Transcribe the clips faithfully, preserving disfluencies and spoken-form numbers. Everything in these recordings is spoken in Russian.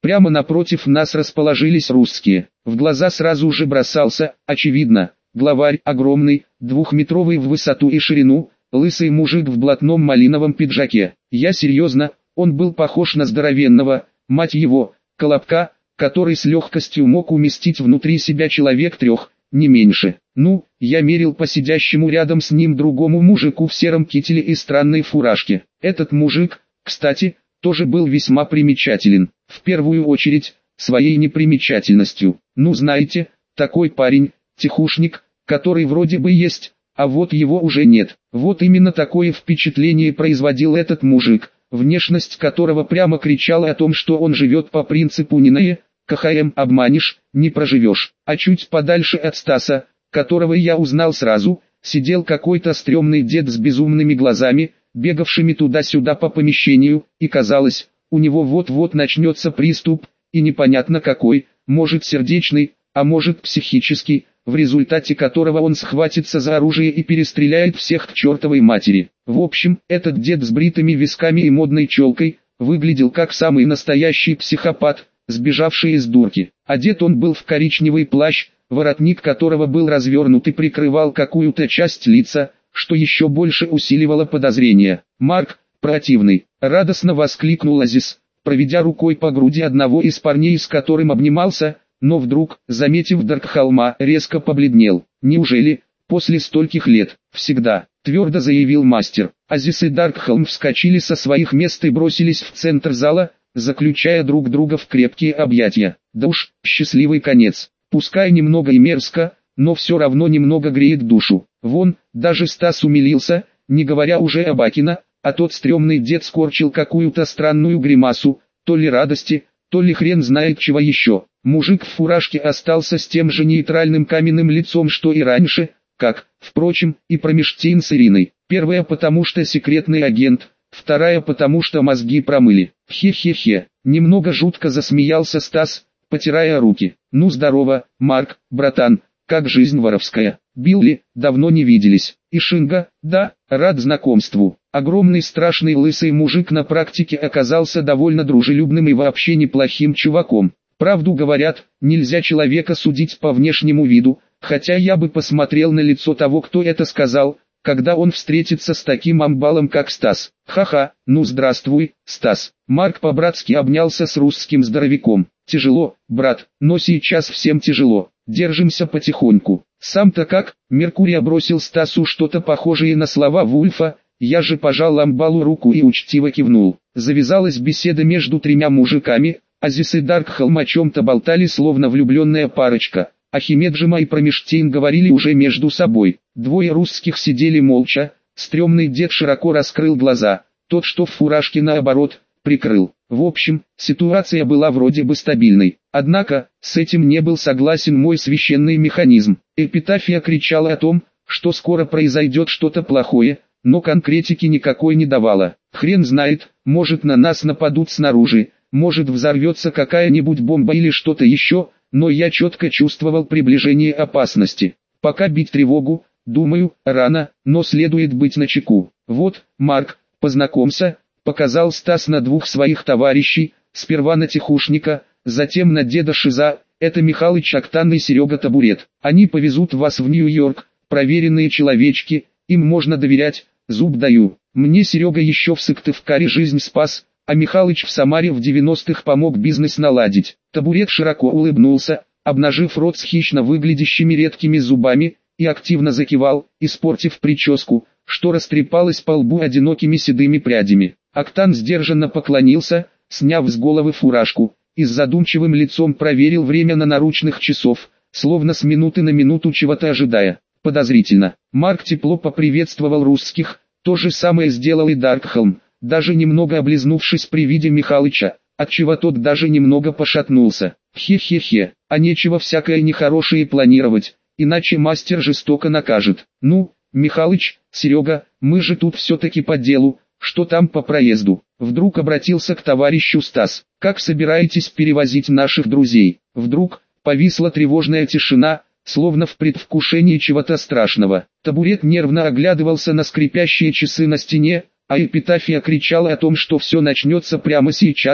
Прямо напротив нас расположились русские. В глаза сразу же бросался, очевидно, главарь, огромный, двухметровый в высоту и ширину, лысый мужик в блатном малиновом пиджаке. Я серьезно, он был похож на здоровенного, мать его, колобка, который с легкостью мог уместить внутри себя человек трех, не меньше. Ну, я мерил по сидящему рядом с ним другому мужику в сером кителе и странной фуражке. Этот мужик, кстати, тоже был весьма примечателен. В первую очередь, своей непримечательностью. Ну знаете, такой парень, тихушник, который вроде бы есть, а вот его уже нет. Вот именно такое впечатление производил этот мужик, внешность которого прямо кричала о том, что он живет по принципу «не КХМ обманешь, не проживешь». А чуть подальше от Стаса, которого я узнал сразу, сидел какой-то стрёмный дед с безумными глазами, бегавшими туда-сюда по помещению, и казалось, у него вот-вот начнется приступ, и непонятно какой, может сердечный, а может психический, в результате которого он схватится за оружие и перестреляет всех к чертовой матери. В общем, этот дед с бритыми висками и модной челкой, выглядел как самый настоящий психопат, сбежавший из дурки. Одет он был в коричневый плащ, воротник которого был развернут и прикрывал какую-то часть лица, что еще больше усиливало подозрения. «Марк, противный!» — радостно воскликнул Азиз, проведя рукой по груди одного из парней, с которым обнимался, но вдруг, заметив Даркхолма, резко побледнел. «Неужели, после стольких лет, всегда?» — твердо заявил мастер. Азиз и Даркхолм вскочили со своих мест и бросились в центр зала, заключая друг друга в крепкие объятия. Да уж, счастливый конец. Пускай немного и мерзко, но все равно немного греет душу. Вон, даже Стас умилился, не говоря уже об Акино, а тот стрёмный дед скорчил какую-то странную гримасу, то ли радости, то ли хрен знает чего еще. Мужик в фуражке остался с тем же нейтральным каменным лицом, что и раньше, как, впрочем, и Промештейн с Ириной. Первая потому что секретный агент, вторая потому что мозги промыли. Хе-хе-хе, немного жутко засмеялся Стас, потирая руки. «Ну здорово, Марк, братан, как жизнь воровская?» «Билли, давно не виделись». «И Шинга, да, рад знакомству». Огромный страшный лысый мужик на практике оказался довольно дружелюбным и вообще неплохим чуваком. Правду говорят, нельзя человека судить по внешнему виду, хотя я бы посмотрел на лицо того, кто это сказал, когда он встретится с таким амбалом, как Стас. Ха-ха, ну здравствуй, Стас. Марк по-братски обнялся с русским здоровяком. Тяжело, брат, но сейчас всем тяжело. Держимся потихоньку. Сам-то как? Меркурий бросил Стасу что-то похожее на слова Вульфа. Я же пожал амбалу руку и учтиво кивнул. Завязалась беседа между тремя мужиками. Азиз и Даркхолм о чем-то болтали, словно влюбленная парочка. Ахимеджима и Промештейн говорили уже между собой. Двое русских сидели молча. Стремный дед широко раскрыл глаза. Тот, что в фуражке, наоборот, прикрыл. В общем, ситуация была вроде бы стабильной. Однако, с этим не был согласен мой священный механизм. Эпитафия кричала о том, что скоро произойдет что-то плохое, но конкретики никакой не давала. Хрен знает, может на нас нападут снаружи, может взорвется какая-нибудь бомба или что-то еще, но я четко чувствовал приближение опасности. Пока бить тревогу, думаю, рано, но следует быть начеку. Вот, Марк, познакомься, показал Стас на двух своих товарищей, сперва на тихушника, затем на деда Шиза. Это Михалыч Октан и Серега Табурет. Они повезут вас в Нью-Йорк, проверенные человечки, им можно доверять, зуб даю. Мне Серега еще в Сыктывкаре жизнь спас, а Михалыч в Самаре в девяностых помог бизнес наладить. Табурет широко улыбнулся, обнажив рот с хищно выглядящими редкими зубами, и активно закивал, испортив прическу, что растрепалась по лбу одинокими седыми прядями. Октан сдержанно поклонился, сняв с головы фуражку, и с задумчивым лицом проверил время на наручных часов, словно с минуты на минуту чего-то ожидая. Подозрительно. Марк тепло поприветствовал русских, то же самое сделал и Даркхолм, даже немного облизнувшись при виде Михалыча, отчего тот даже немного пошатнулся. Хе-хе-хе, а нечего всякое нехорошее планировать, иначе мастер жестоко накажет. Ну, Михалыч, Серега, мы же тут все-таки по делу, что там по проезду? Вдруг обратился к товарищу Стас. Как собираетесь перевозить наших друзей? Вдруг повисла тревожная тишина, словно в предвкушении чего-то страшного. Табурет нервно оглядывался на скрипящие часы на стене, а эпитафия кричала о том, что все начнется прямо сейчас,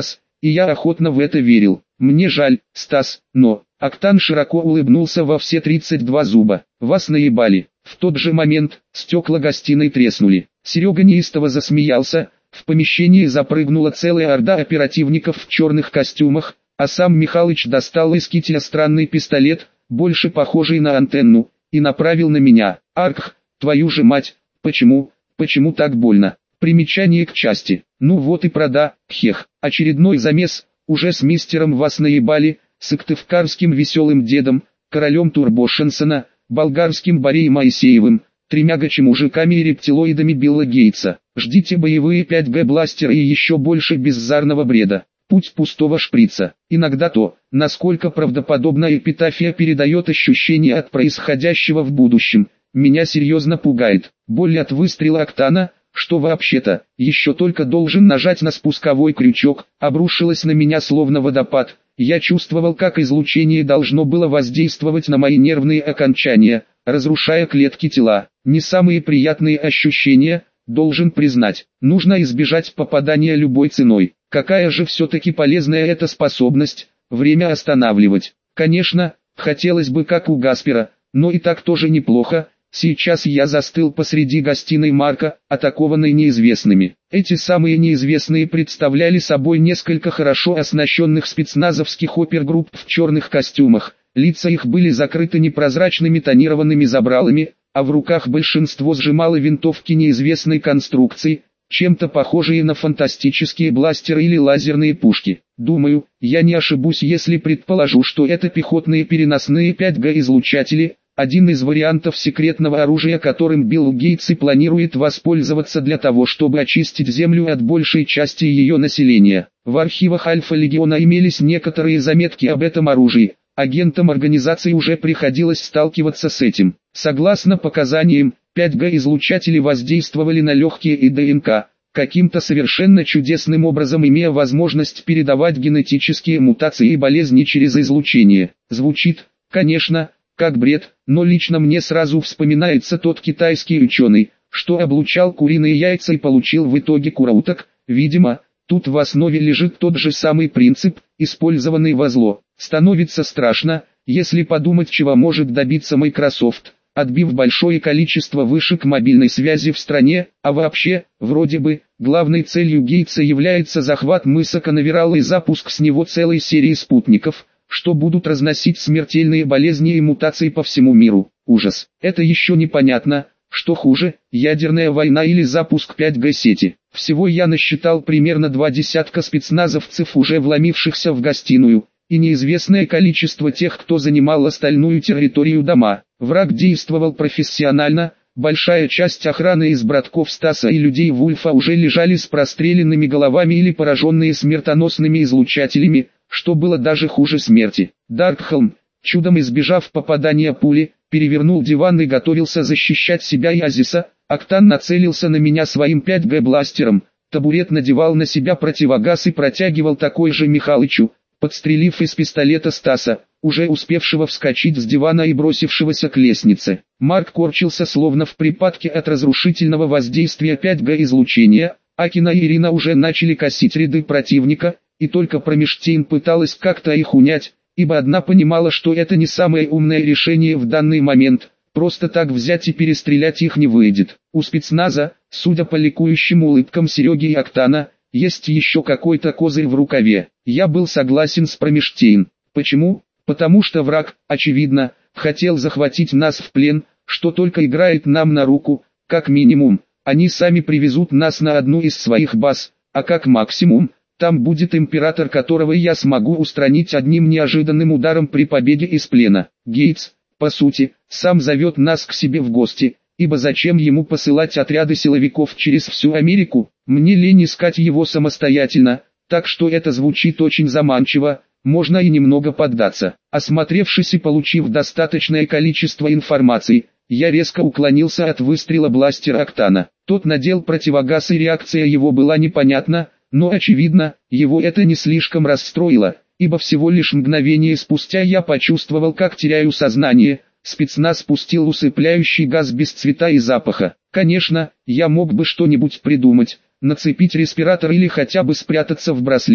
и я охотно в это верил. Мне жаль, Стас, но... Октан широко улыбнулся во все тридцать два зуба. Вас наебали. В тот же момент стекла гостиной треснули. Серега неистово засмеялся. В помещении запрыгнула целая орда оперативников в черных костюмах, а сам Михалыч достал из кителя странный пистолет, больше похожий на антенну, и направил на меня. Арх, твою же мать, почему, почему так больно? Примечание к части. Ну вот и прода, хех. Очередной замес, уже с мистером вас наебали, сыктывкарским веселым дедом, королем Турбошенсона, болгарским Борей Моисеевым, тремя гачи-мужиками и рептилоидами Билла Гейтса. Ждите боевые пять гэ бластеры и еще больше беззарного бреда. Путь пустого шприца. Иногда то, насколько правдоподобно эпитафия передает ощущение от происходящего в будущем, меня серьезно пугает. Боль от выстрела Октана, что вообще-то, еще только должен нажать на спусковой крючок, обрушилась на меня словно водопад. Я чувствовал, как излучение должно было воздействовать на мои нервные окончания, разрушая клетки тела. Не самые приятные ощущения, должен признать. Нужно избежать попадания любой ценой. Какая же все-таки полезная эта способность, время останавливать. Конечно, хотелось бы как у Гаспера, но и так тоже неплохо. Сейчас я застыл посреди гостиной Марка, атакованной неизвестными. Эти самые неизвестные представляли собой несколько хорошо оснащенных спецназовских опергрупп в черных костюмах. Лица их были закрыты непрозрачными тонированными забралами, а в руках большинство сжимало винтовки неизвестной конструкции, чем-то похожие на фантастические бластеры или лазерные пушки. Думаю, я не ошибусь, если предположу, что это пехотные переносные пять гэ излучатели, один из вариантов секретного оружия, которым Билл Гейтс и планирует воспользоваться для того, чтобы очистить Землю от большей части ее населения. В архивах Альфа-Легиона имелись некоторые заметки об этом оружии. Агентам организации уже приходилось сталкиваться с этим. Согласно показаниям, пять гэ излучатели воздействовали на легкие и дэ эн ка, каким-то совершенно чудесным образом имея возможность передавать генетические мутации и болезни через излучение. Звучит, конечно, как бред, но лично мне сразу вспоминается тот китайский ученый, что облучал куриные яйца и получил в итоге курауток. Видимо, тут в основе лежит тот же самый принцип, использованный во зло. Становится страшно, если подумать, чего может добиться Microsoft, отбив большое количество вышек мобильной связи в стране, а вообще, вроде бы, главной целью Гейтса является захват мыса Канаверал и запуск с него целой серии спутников, что будут разносить смертельные болезни и мутации по всему миру. Ужас. Это еще непонятно, что хуже, ядерная война или запуск пять гэ сети. Всего я насчитал примерно два десятка спецназовцев, уже вломившихся в гостиную, и неизвестное количество тех, кто занимал остальную территорию дома. Враг действовал профессионально, большая часть охраны из братков Стаса и людей Вульфа уже лежали с простреленными головами или пораженные смертоносными излучателями, что было даже хуже смерти. Даркхолм, чудом избежав попадания пули, перевернул диван и готовился защищать себя и Азиса. Октан нацелился на меня своим пять гэ бластером, табурет надевал на себя противогаз и протягивал такой же Михалычу, подстрелив из пистолета Стаса, уже успевшего вскочить с дивана и бросившегося к лестнице. Марк корчился словно в припадке от разрушительного воздействия пять гэ излучения. Акина и Ирина уже начали косить ряды противника, и только Промештейн пыталась как-то их унять, ибо одна понимала, что это не самое умное решение в данный момент, просто так взять и перестрелять их не выйдет. У спецназа, судя по ликующим улыбкам Сереги и Октана, есть еще какой-то козырь в рукаве. Я был согласен с Промештейн. Почему? Потому что враг, очевидно, хотел захватить нас в плен, что только играет нам на руку. Как минимум, они сами привезут нас на одну из своих баз, а как максимум, там будет император, которого я смогу устранить одним неожиданным ударом при побеге из плена. Гейтс, по сути, сам зовет нас к себе в гости, ибо зачем ему посылать отряды силовиков через всю Америку? Мне лень искать его самостоятельно, так что это звучит очень заманчиво, можно и немного поддаться. Осмотревшись и получив достаточное количество информации, я резко уклонился от выстрела бластера Октана. Тот надел противогаз, и реакция его была непонятна, но очевидно, его это не слишком расстроило, ибо всего лишь мгновение спустя я почувствовал, как теряю сознание. Спецназ спустил усыпляющий газ без цвета и запаха. Конечно, я мог бы что-нибудь придумать, нацепить респиратор или хотя бы спрятаться в браслете,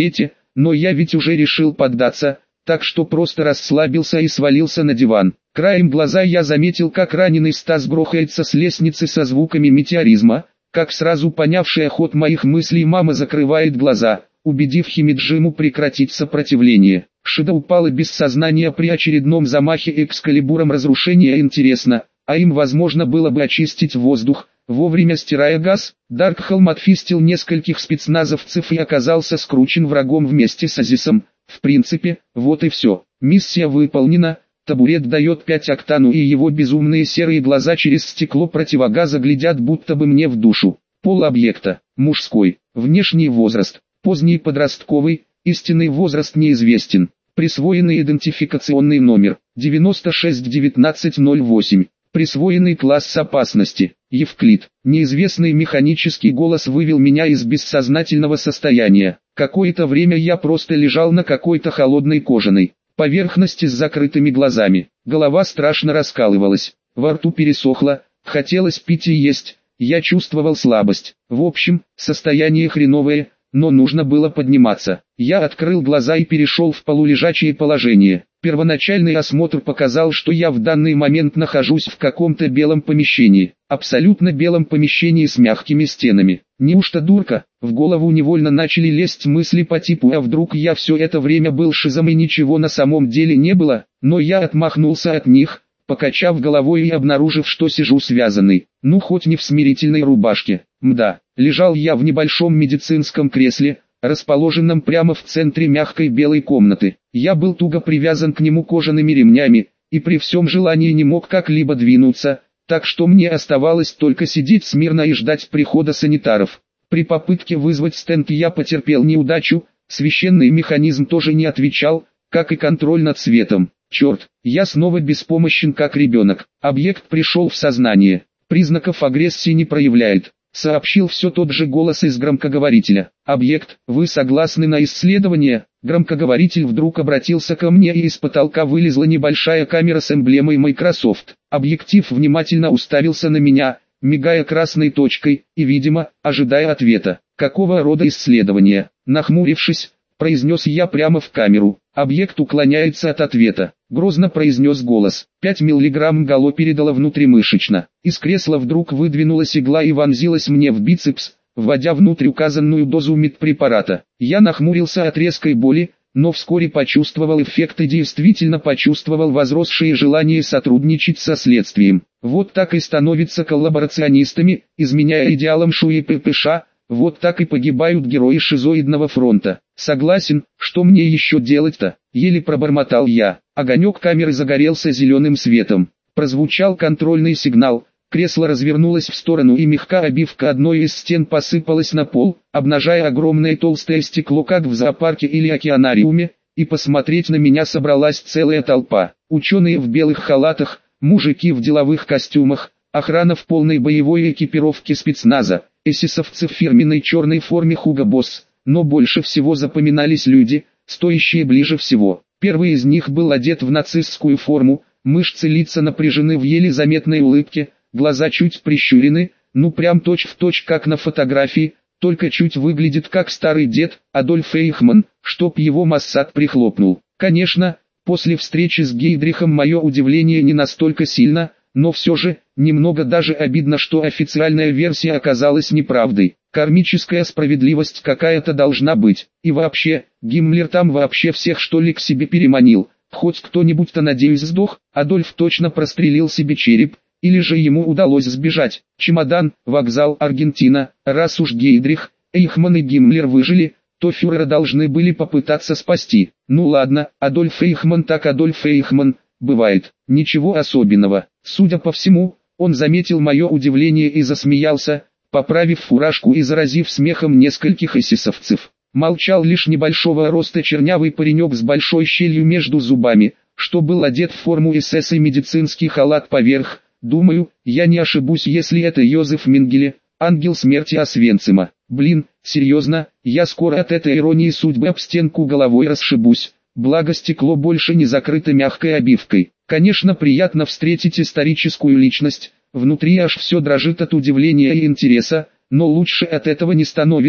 но я ведь уже решил поддаться, так что просто расслабился и свалился на диван. Краем глаза я заметил, как раненый Стас грохается с лестницы со звуками метеоризма, как сразу понявшая ход моих мыслей мама закрывает глаза, убедив Химиджиму прекратить сопротивление. Шида упала без сознания при очередном замахе экскалибуром разрушения. Интересно, а им возможно было бы очистить воздух, вовремя стирая газ? Даркхолм отфистил нескольких спецназовцев и оказался скручен врагом вместе с Азисом. В принципе, вот и все. Миссия выполнена. Табурет дает пять октану, и его безумные серые глаза через стекло противогаза глядят будто бы мне в душу. Пол объекта – мужской, внешний возраст – поздний подростковый, истинный возраст неизвестен. Присвоенный идентификационный номер – девяносто шесть девятнадцать ноль восемь. Присвоенный класс опасности – Евклид. Неизвестный механический голос вывел меня из бессознательного состояния. Какое-то время я просто лежал на какой-то холодной кожаной поверхности с закрытыми глазами. Голова страшно раскалывалась, во рту пересохло, хотелось пить и есть, я чувствовал слабость. В общем, состояние хреновое, но нужно было подниматься. Я открыл глаза и перешел в полулежачее положение. Первоначальный осмотр показал, что я в данный момент нахожусь в каком-то белом помещении, абсолютно белом помещении с мягкими стенами. Неужто дурка? В голову невольно начали лезть мысли по типу «а вдруг я все это время был шизом и ничего на самом деле не было?» Но я отмахнулся от них, покачав головой и обнаружив, что сижу связанный. Ну хоть не в смирительной рубашке. Мда, лежал я в небольшом медицинском кресле, расположенном прямо в центре мягкой белой комнаты. Я был туго привязан к нему кожаными ремнями, и при всем желании не мог как-либо двинуться, так что мне оставалось только сидеть смирно и ждать прихода санитаров. При попытке вызвать стенд я потерпел неудачу, священный механизм тоже не отвечал, как и контроль над светом. Черт, я снова беспомощен как ребенок. Объект пришел в сознание, признаков агрессии не проявляет. Сообщил все тот же голос из громкоговорителя. «Объект, вы согласны на исследование?» Громкоговоритель вдруг обратился ко мне, и из потолка вылезла небольшая камера с эмблемой Microsoft. Объектив внимательно уставился на меня, мигая красной точкой, и, видимо, ожидая ответа. «Какого рода исследование?» Нахмурившись, произнес я прямо в камеру. Объект уклоняется от ответа. Грозно произнес голос. пять миллиграмм галоперидола внутримышечно. Из кресла вдруг выдвинулась игла и вонзилась мне в бицепс, вводя внутрь указанную дозу медпрепарата. Я нахмурился от резкой боли, но вскоре почувствовал эффект и действительно почувствовал возросшее желание сотрудничать со следствием. Вот так и становятся коллаборационистами, изменяя идеалам ШУ и ППШ. Вот так и погибают герои шизоидного фронта. Согласен, что мне еще делать-то? Еле пробормотал я. Огонек камеры загорелся зеленым светом. Прозвучал контрольный сигнал. Кресло развернулось в сторону, и мягкая обивка одной из стен посыпалась на пол, обнажая огромное толстое стекло, как в зоопарке или океанариуме, и посмотреть на меня собралась целая толпа. Ученые в белых халатах, мужики в деловых костюмах, охрана в полной боевой экипировке спецназа, эсэсовцы в фирменной черной форме Hugo Boss, но больше всего запоминались люди, стоящие ближе всего. Первый из них был одет в нацистскую форму, мышцы лица напряжены в еле заметной улыбке, глаза чуть прищурены, ну прям точь-в-точь как на фотографии, только чуть выглядит как старый дед, Адольф Эйхман, чтоб его Моссад прихлопнул. Конечно, после встречи с Гейдрихом мое удивление не настолько сильно, но все же, немного даже обидно, что официальная версия оказалась неправдой. Кармическая справедливость какая-то должна быть. И вообще, Гиммлер там вообще всех что ли к себе переманил. Хоть кто-нибудь-то, надеюсь, сдох. Адольф точно прострелил себе череп, или же ему удалось сбежать. Чемодан, вокзал, Аргентина. Раз уж Гейдрих, Эйхман и Гиммлер выжили, то фюрера должны были попытаться спасти. Ну ладно, Адольф Эйхман так Адольф Эйхман. Бывает, ничего особенного. Судя по всему, он заметил мое удивление и засмеялся, поправив фуражку и заразив смехом нескольких эсэсовцев. Молчал лишь небольшого роста чернявый паренек с большой щелью между зубами, что был одет в форму эс эс и медицинский халат поверх. Думаю, я не ошибусь, если это Йозеф Менгеле, ангел смерти Освенцима. Блин, серьезно, я скоро от этой иронии судьбы об стенку головой расшибусь. Благо стекло больше не закрыто мягкой обивкой. Конечно, приятно встретить историческую личность, внутри аж все дрожит от удивления и интереса, но лучше от этого не становится,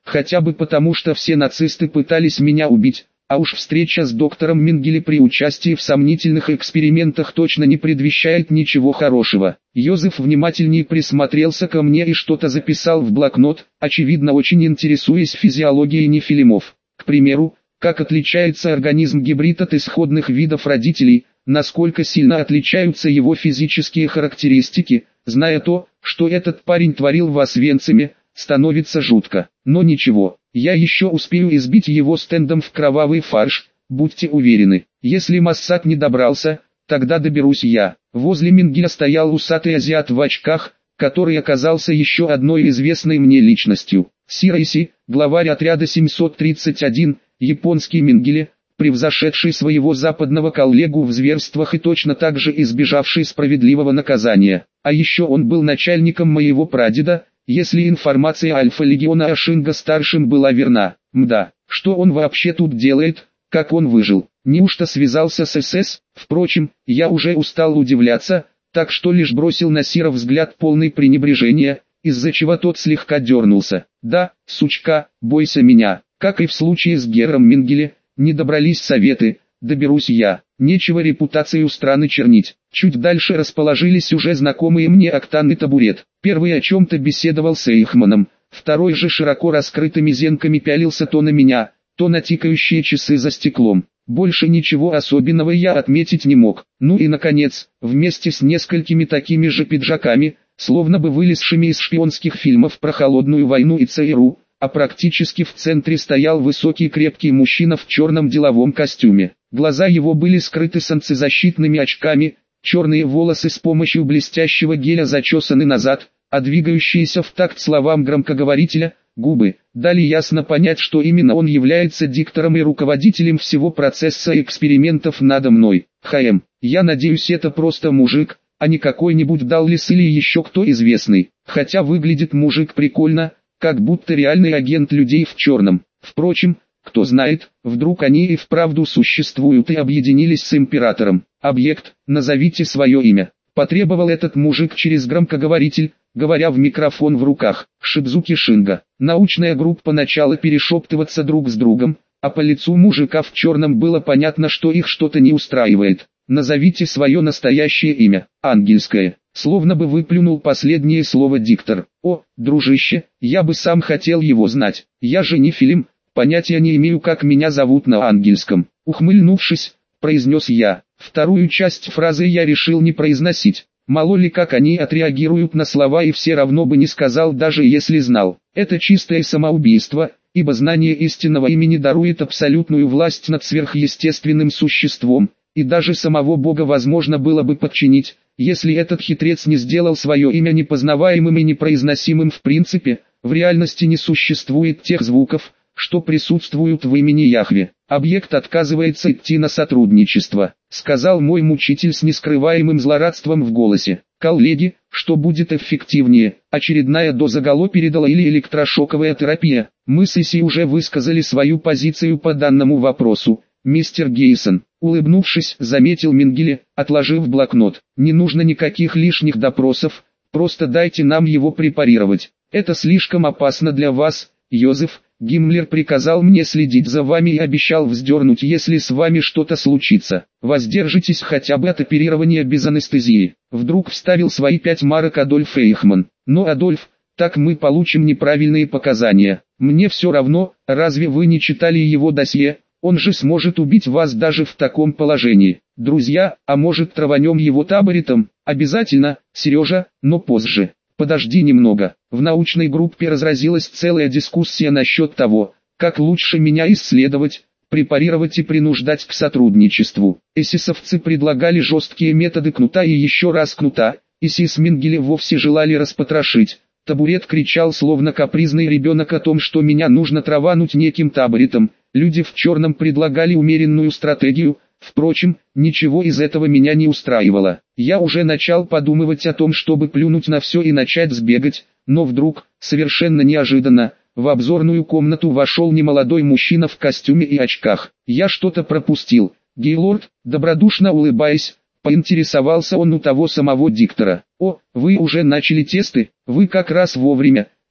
хотя бы потому, что все нацисты пытались меня убить, а уж встреча с доктором Менгеле при участии в сомнительных экспериментах точно не предвещает ничего хорошего. Йозеф внимательнее присмотрелся ко мне и что-то записал в блокнот, очевидно очень интересуясь физиологией нефилимов. К примеру, как отличается организм гибрид от исходных видов родителей, насколько сильно отличаются его физические характеристики. Зная то, что этот парень творил в Освенциме, становится жутко. Но ничего, я еще успею избить его стендом в кровавый фарш, будьте уверены. Если Моссад не добрался, тогда доберусь я. Возле Менгеля стоял усатый азиат в очках, который оказался еще одной известной мне личностью. Сирайси, главарь отряда семьсот тридцать один, японский Менгеле, превзошедший своего западного коллегу в зверствах и точно так же избежавший справедливого наказания. А еще он был начальником моего прадеда, если информация Альфа-легиона о Шинго-старшем была верна. Мда, что он вообще тут делает, как он выжил? Неужто связался с СС? Впрочем, я уже устал удивляться, так что лишь бросил на Сира взгляд полный пренебрежения, из-за чего тот слегка дернулся. Да, сучка, бойся меня. Как и в случае с Гером Менгеле, не добрались советы, доберусь я. Нечего репутацию страны чернить. Чуть дальше расположились уже знакомые мне Октан и Табурет. Первый о чем-то беседовал с Эйхманом, второй же широко раскрытыми зенками пялился то на меня, то на тикающие часы за стеклом. Больше ничего особенного я отметить не мог. Ну и наконец, вместе с несколькими такими же пиджаками, словно бы вылезшими из шпионских фильмов про холодную войну и ЦРУ, а практически в центре стоял высокий крепкий мужчина в черном деловом костюме. Глаза его были скрыты солнцезащитными очками, черные волосы с помощью блестящего геля зачесаны назад, а двигающиеся в такт словам громкоговорителя, губы, дали ясно понять, что именно он является диктором и руководителем всего процесса экспериментов надо мной. ХМ, я надеюсь, это просто мужик, а не какой-нибудь Даллис или еще кто известный, хотя выглядит мужик прикольно, как будто реальный агент людей в черном. Впрочем, кто знает, вдруг они и вправду существуют и объединились с императором. Объект, назовите свое имя. Потребовал этот мужик через громкоговоритель, говоря в микрофон в руках. Шидзуки Шинго. Научная группа начала перешептываться друг с другом, а по лицу мужика в черном было понятно, что их что-то не устраивает. Назовите свое настоящее имя. Ангельское. Словно бы выплюнул последнее слово диктор. О, дружище, я бы сам хотел его знать. Я же не Филим, понятия не имею, как меня зовут на ангельском. Ухмыльнувшись, произнес я. Вторую часть фразы я решил не произносить. Мало ли как они отреагируют на слова, и все равно бы не сказал, даже если знал. Это чистое самоубийство, ибо знание истинного имени дарует абсолютную власть над сверхъестественным существом, и даже самого Бога возможно было бы подчинить, если этот хитрец не сделал свое имя непознаваемым и непроизносимым в принципе. В реальности не существует тех звуков, что присутствуют в имени Яхве. Объект отказывается идти на сотрудничество, сказал мой мучитель с нескрываемым злорадством в голосе. Коллеги, что будет эффективнее, очередная доза галоперидола или электрошоковая терапия? Мы с Иси уже высказали свою позицию по данному вопросу, мистер Гейсон. Улыбнувшись, заметил Менгеле, отложив блокнот. Не нужно никаких лишних допросов, просто дайте нам его препарировать. Это слишком опасно для вас, Йозеф. Гиммлер приказал мне следить за вами и обещал вздернуть, если с вами что-то случится. Воздержитесь хотя бы от оперирования без анестезии. Вдруг вставил свои пять марок Адольф Эйхман. Но, Адольф, так мы получим неправильные показания. Мне все равно, разве вы не читали его досье? Он же сможет убить вас даже в таком положении. Друзья, а может траванем его таборетом? Обязательно, Сережа, но позже. Подожди немного. В научной группе разразилась целая дискуссия насчет того, как лучше меня исследовать, препарировать и принуждать к сотрудничеству. Эсисовцы предлагали жесткие методы кнута и еще раз кнута, Иси с Менгеле вовсе желали распотрошить. Табурет кричал словно капризный ребенок о том, что меня нужно травануть неким таборетом. Люди в черном предлагали умеренную стратегию. Впрочем, ничего из этого меня не устраивало. Я уже начал подумывать о том, чтобы плюнуть на все и начать сбегать, но вдруг, совершенно неожиданно, в обзорную комнату вошел немолодой мужчина в костюме и очках. Я что-то пропустил. Гейлорд, добродушно улыбаясь, поинтересовался он у того самого диктора. «О, вы уже начали тесты, вы как раз вовремя.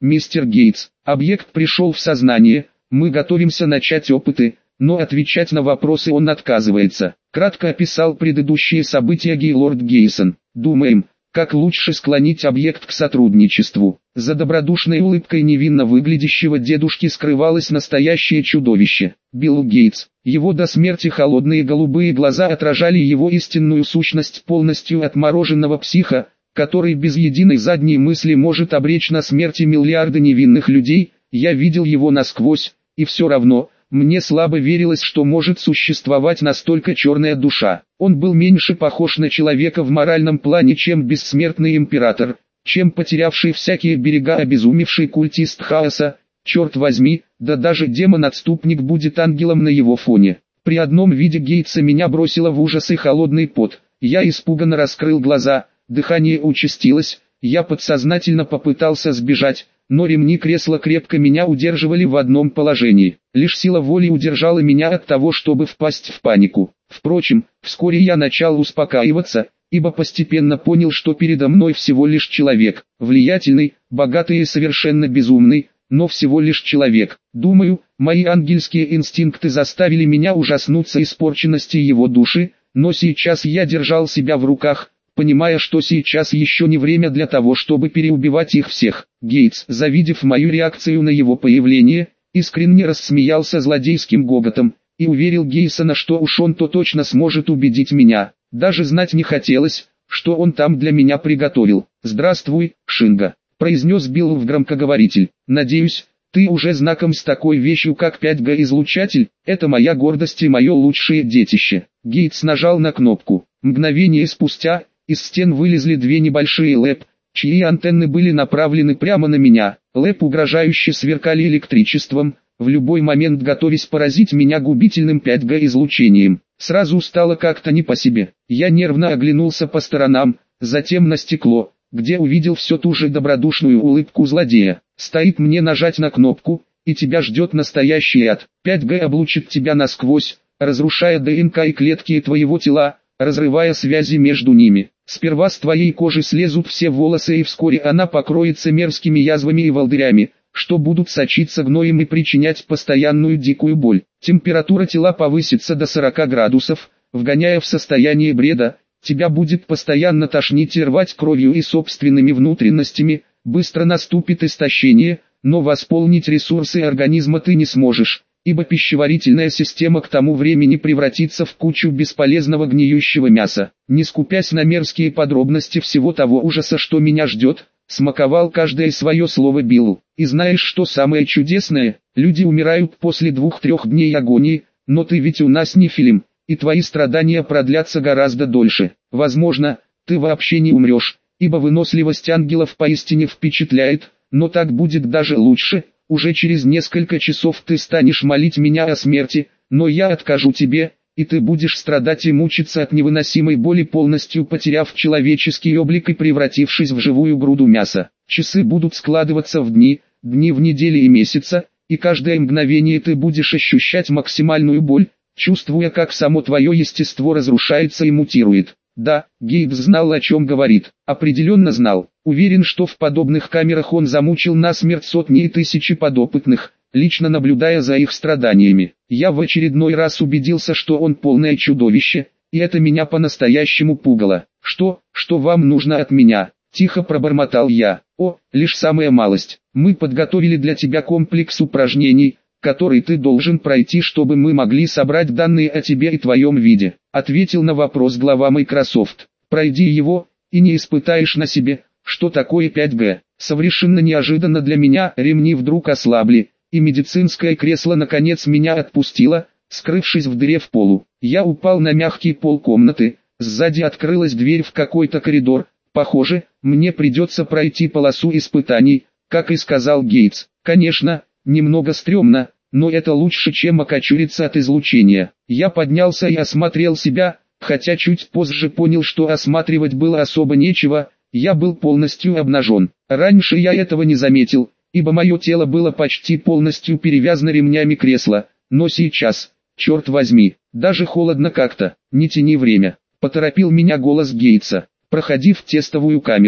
мистер Гейтс. Объект пришел в сознание, мы готовимся начать опыты, но отвечать на вопросы он отказывается. Кратко описал предыдущие события Гейлорд Гейсон. Думаем, как лучше склонить объект к сотрудничеству. За добродушной улыбкой невинно выглядящего дедушки скрывалось настоящее чудовище. Билл Гейтс. Его до смерти холодные голубые глаза отражали его истинную сущность полностью отмороженного психа, который без единой задней мысли может обречь на смерти миллиарды невинных людей. Я видел его насквозь, и все равно, мне слабо верилось, что может существовать настолько черная душа. Он был меньше похож на человека в моральном плане, чем бессмертный император, чем потерявший всякие берега обезумевший культист хаоса. Черт возьми, да даже демон-отступник будет ангелом на его фоне. При одном виде Гейтса меня бросило в ужас и холодный пот. Я испуганно раскрыл глаза, дыхание участилось, я подсознательно попытался сбежать, но ремни кресла крепко меня удерживали в одном положении. Лишь сила воли удержала меня от того, чтобы впасть в панику. Впрочем, вскоре я начал успокаиваться, ибо постепенно понял, что передо мной всего лишь человек, влиятельный, богатый и совершенно безумный, но всего лишь человек. Думаю, мои ангельские инстинкты заставили меня ужаснуться испорченности его души, но сейчас я держал себя в руках, понимая, что сейчас еще не время для того, чтобы переубивать их всех. Гейтс, завидев мою реакцию на его появление, искренне рассмеялся злодейским гоготом, и уверил Гейсона, что уж он-то точно сможет убедить меня. Даже знать не хотелось, что он там для меня приготовил. «Здравствуй, Шинга», — произнес Билл в громкоговоритель. «Надеюсь, ты уже знаком с такой вещью, как пять джи излучатель, это моя гордость и мое лучшее детище». Гейтс нажал на кнопку. Мгновение спустя, из стен вылезли две небольшие лэп, чьи антенны были направлены прямо на меня. Лэп угрожающе сверкали электричеством, в любой момент готовясь поразить меня губительным пять джи излучением. Сразу стало как-то не по себе. Я нервно оглянулся по сторонам, затем на стекло, где увидел все ту же добродушную улыбку злодея. Стоит мне нажать на кнопку, и тебя ждет настоящий ад. пять джи облучит тебя насквозь, разрушая ДНК и клетки твоего тела, разрывая связи между ними. Сперва с твоей кожи слезут все волосы, и вскоре она покроется мерзкими язвами и волдырями, что будут сочиться гноем и причинять постоянную дикую боль. Температура тела повысится до сорока градусов, вгоняя в состояние бреда, тебя будет постоянно тошнить и рвать кровью и собственными внутренностями, быстро наступит истощение, но восполнить ресурсы организма ты не сможешь, ибо пищеварительная система к тому времени превратится в кучу бесполезного гниющего мяса. Не скупясь на мерзкие подробности всего того ужаса, что меня ждет, смаковал каждое свое слово Биллу. И знаешь, что самое чудесное? Люди умирают после двух-трех дней агонии, но ты ведь у нас не фильм, и твои страдания продлятся гораздо дольше. Возможно, ты вообще не умрешь, ибо выносливость ангелов поистине впечатляет, но так будет даже лучше. Уже через несколько часов ты станешь молить меня о смерти, но я откажу тебе, и ты будешь страдать и мучиться от невыносимой боли, полностью потеряв человеческий облик и превратившись в живую груду мяса. Часы будут складываться в дни, дни в недели и месяца, и каждое мгновение ты будешь ощущать максимальную боль, чувствуя, как само твое естество разрушается и мутирует. Да, Гейтс знал, о чем говорит, определенно знал. Уверен, что в подобных камерах он замучил насмерть сотни и тысячи подопытных, лично наблюдая за их страданиями. Я в очередной раз убедился, что он полное чудовище, и это меня по-настоящему пугало. «Что, что вам нужно от меня?» – тихо пробормотал я. «О, лишь самая малость. Мы подготовили для тебя комплекс упражнений, который ты должен пройти, чтобы мы могли собрать данные о тебе и твоем виде», – ответил на вопрос глава Microsoft. «Пройди его, и не испытаешь на себе, что такое пять джи. Совершенно неожиданно для меня ремни вдруг ослабли, и медицинское кресло наконец меня отпустило, скрывшись в дыре в полу. Я упал на мягкий пол комнаты, сзади открылась дверь в какой-то коридор. Похоже, мне придется пройти полосу испытаний, как и сказал Гейтс. Конечно, немного стрёмно, но это лучше, чем окочуриться от излучения. Я поднялся и осмотрел себя, хотя чуть позже понял, что осматривать было особо нечего. Я был полностью обнажен. Раньше я этого не заметил, ибо мое тело было почти полностью перевязано ремнями кресла, но сейчас, черт возьми, даже холодно как-то. «Не тяни время», — поторопил меня голос Гейтса. «Проходи в тестовую камеру.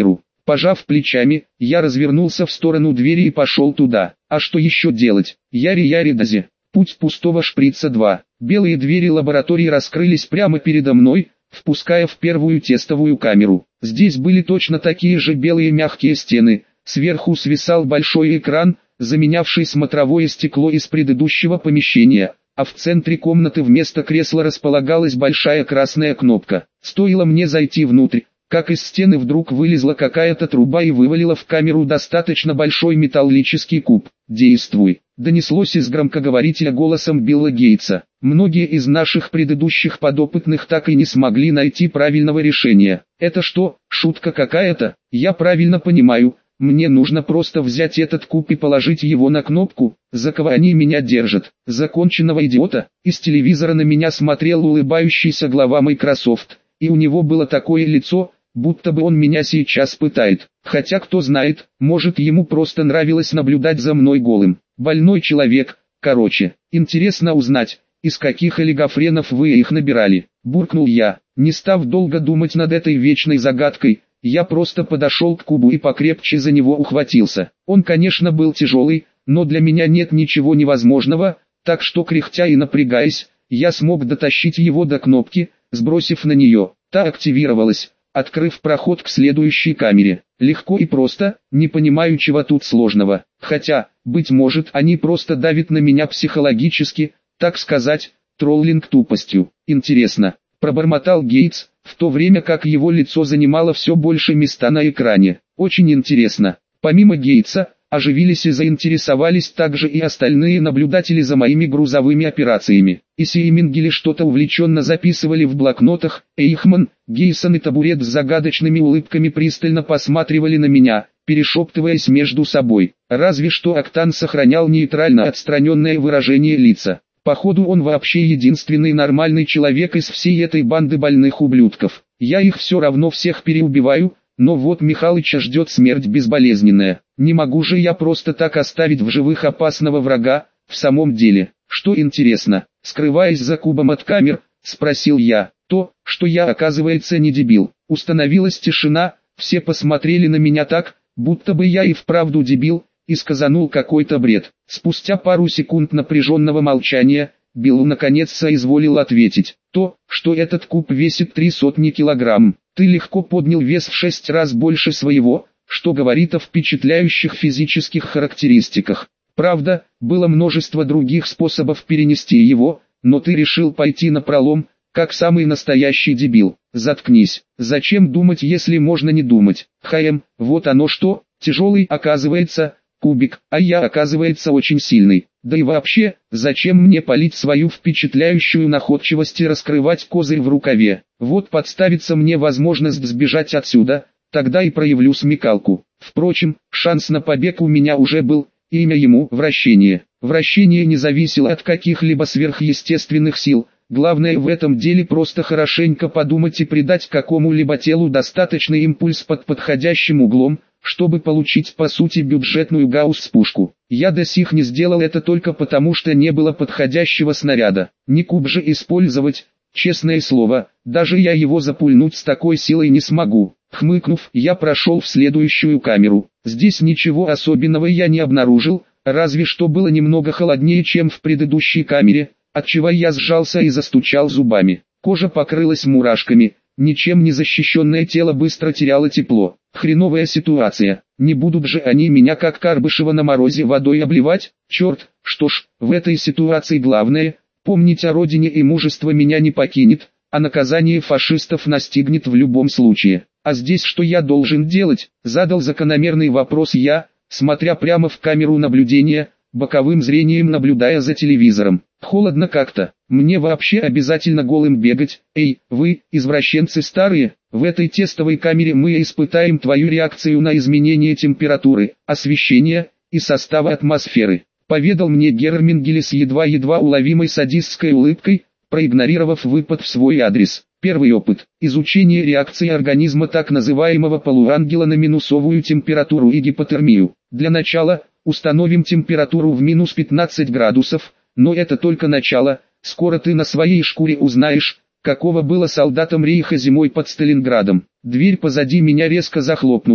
Пожав плечами, я развернулся в сторону двери и пошел туда. А что еще делать? Яри-яри-дази. Путь пустого шприца два. Белые двери лаборатории раскрылись прямо передо мной, впуская в первую тестовую камеру. Здесь были точно такие же белые мягкие стены. Сверху свисал большой экран, заменявший смотровое стекло из предыдущего помещения, а в центре комнаты вместо кресла располагалась большая красная кнопка. Стоило мне зайти внутрь, как из стены вдруг вылезла какая-то труба и вывалила в камеру достаточно большой металлический куб. «Действуй», — донеслось из громкоговорителя голосом Билла Гейтса. Многие из наших предыдущих подопытных так и не смогли найти правильного решения. Это что, шутка какая-то? Я правильно понимаю, мне нужно просто взять этот куб и положить его на кнопку? За кого они меня держат? Законченного идиота? Из телевизора на меня смотрел улыбающийся глава Microsoft, и у него было такое лицо, будто бы он меня сейчас пытает. Хотя кто знает, может ему просто нравилось наблюдать за мной голым. Больной человек, короче. Интересно узнать, из каких олигофренов вы их набирали? Буркнул я, не став долго думать над этой вечной загадкой. Я просто подошел к кубу и покрепче за него ухватился. Он, конечно, был тяжелый, но для меня нет ничего невозможного, так что, кряхтя и напрягаясь, я смог дотащить его до кнопки, сбросив на нее. Та активировалась, открыв проход к следующей камере. Легко и просто, не понимаю, чего тут сложного. Хотя, быть может, они просто давят на меня психологически, так сказать, троллинг тупостью. Интересно, пробормотал Гейтс, в то время как его лицо занимало все больше места на экране. Очень интересно. Помимо Гейтса, оживились и заинтересовались также и остальные наблюдатели за моими грузовыми операциями. Иси и Менгеле что-то увлеченно записывали в блокнотах, Эйхман, Гейсон и Табурет с загадочными улыбками пристально посматривали на меня, перешептываясь между собой. Разве что Октан сохранял нейтрально отстраненное выражение лица. Походу он вообще единственный нормальный человек из всей этой банды больных ублюдков. Я их все равно всех переубиваю, но вот Михалыча ждет смерть безболезненная. Не могу же я просто так оставить в живых опасного врага. В самом деле, что интересно, скрываясь за кубом от камер, спросил я. То, что я, оказывается, не дебил. Установилась тишина, все посмотрели на меня так, будто бы я и вправду дебил, и сказанул какой-то бред. Спустя пару секунд напряженного молчания, Билл наконец соизволил ответить. То, что этот куб весит три сотни килограмм. Ты легко поднял вес в шесть раз больше своего, что говорит о впечатляющих физических характеристиках. Правда, было множество других способов перенести его, но ты решил пойти напролом, как самый настоящий дебил. Заткнись. Зачем думать, если можно не думать? Хаем, вот оно что, тяжелый оказывается, кубик, а я оказывается очень сильный. Да и вообще, зачем мне палить свою впечатляющую находчивость и раскрывать козырь в рукаве? Вот подставится мне возможность сбежать отсюда, тогда и проявлю смекалку. Впрочем, шанс на побег у меня уже был, имя ему – Вращение. Вращение не зависело от каких-либо сверхъестественных сил, главное в этом деле просто хорошенько подумать и придать какому-либо телу достаточный импульс под подходящим углом, чтобы получить по сути бюджетную гаусс-пушку. Я до сих не сделал это только потому, что не было подходящего снаряда. Не куб же использовать, честное слово, даже я его запульнуть с такой силой не смогу. Хмыкнув, я прошел в следующую камеру. Здесь ничего особенного я не обнаружил, разве что было немного холоднее, чем в предыдущей камере, отчего я сжался и застучал зубами. Кожа покрылась мурашками, ничем не защищенное тело быстро теряло тепло. Хреновая ситуация, не будут же они меня как Карбышева на морозе водой обливать? Черт, что ж, в этой ситуации главное, помнить о родине и мужество меня не покинет, а наказание фашистов настигнет в любом случае. А здесь что я должен делать? Задал закономерный вопрос я, смотря прямо в камеру наблюдения, боковым зрением наблюдая за телевизором. Холодно как-то, мне вообще обязательно голым бегать? Эй, вы, извращенцы старые, в этой тестовой камере мы испытаем твою реакцию на изменение температуры, освещения и состава атмосферы. Поведал мне Гермингеле с едва-едва уловимой садистской улыбкой, проигнорировав выпад в свой адрес. Первый опыт – изучение реакции организма так называемого полуангела на минусовую температуру и гипотермию. Для начала, установим температуру в минус пятнадцать градусов, но это только начало, скоро ты на своей шкуре узнаешь, каково было солдатам Рейха зимой под Сталинградом. Дверь позади меня резко захлопнулась,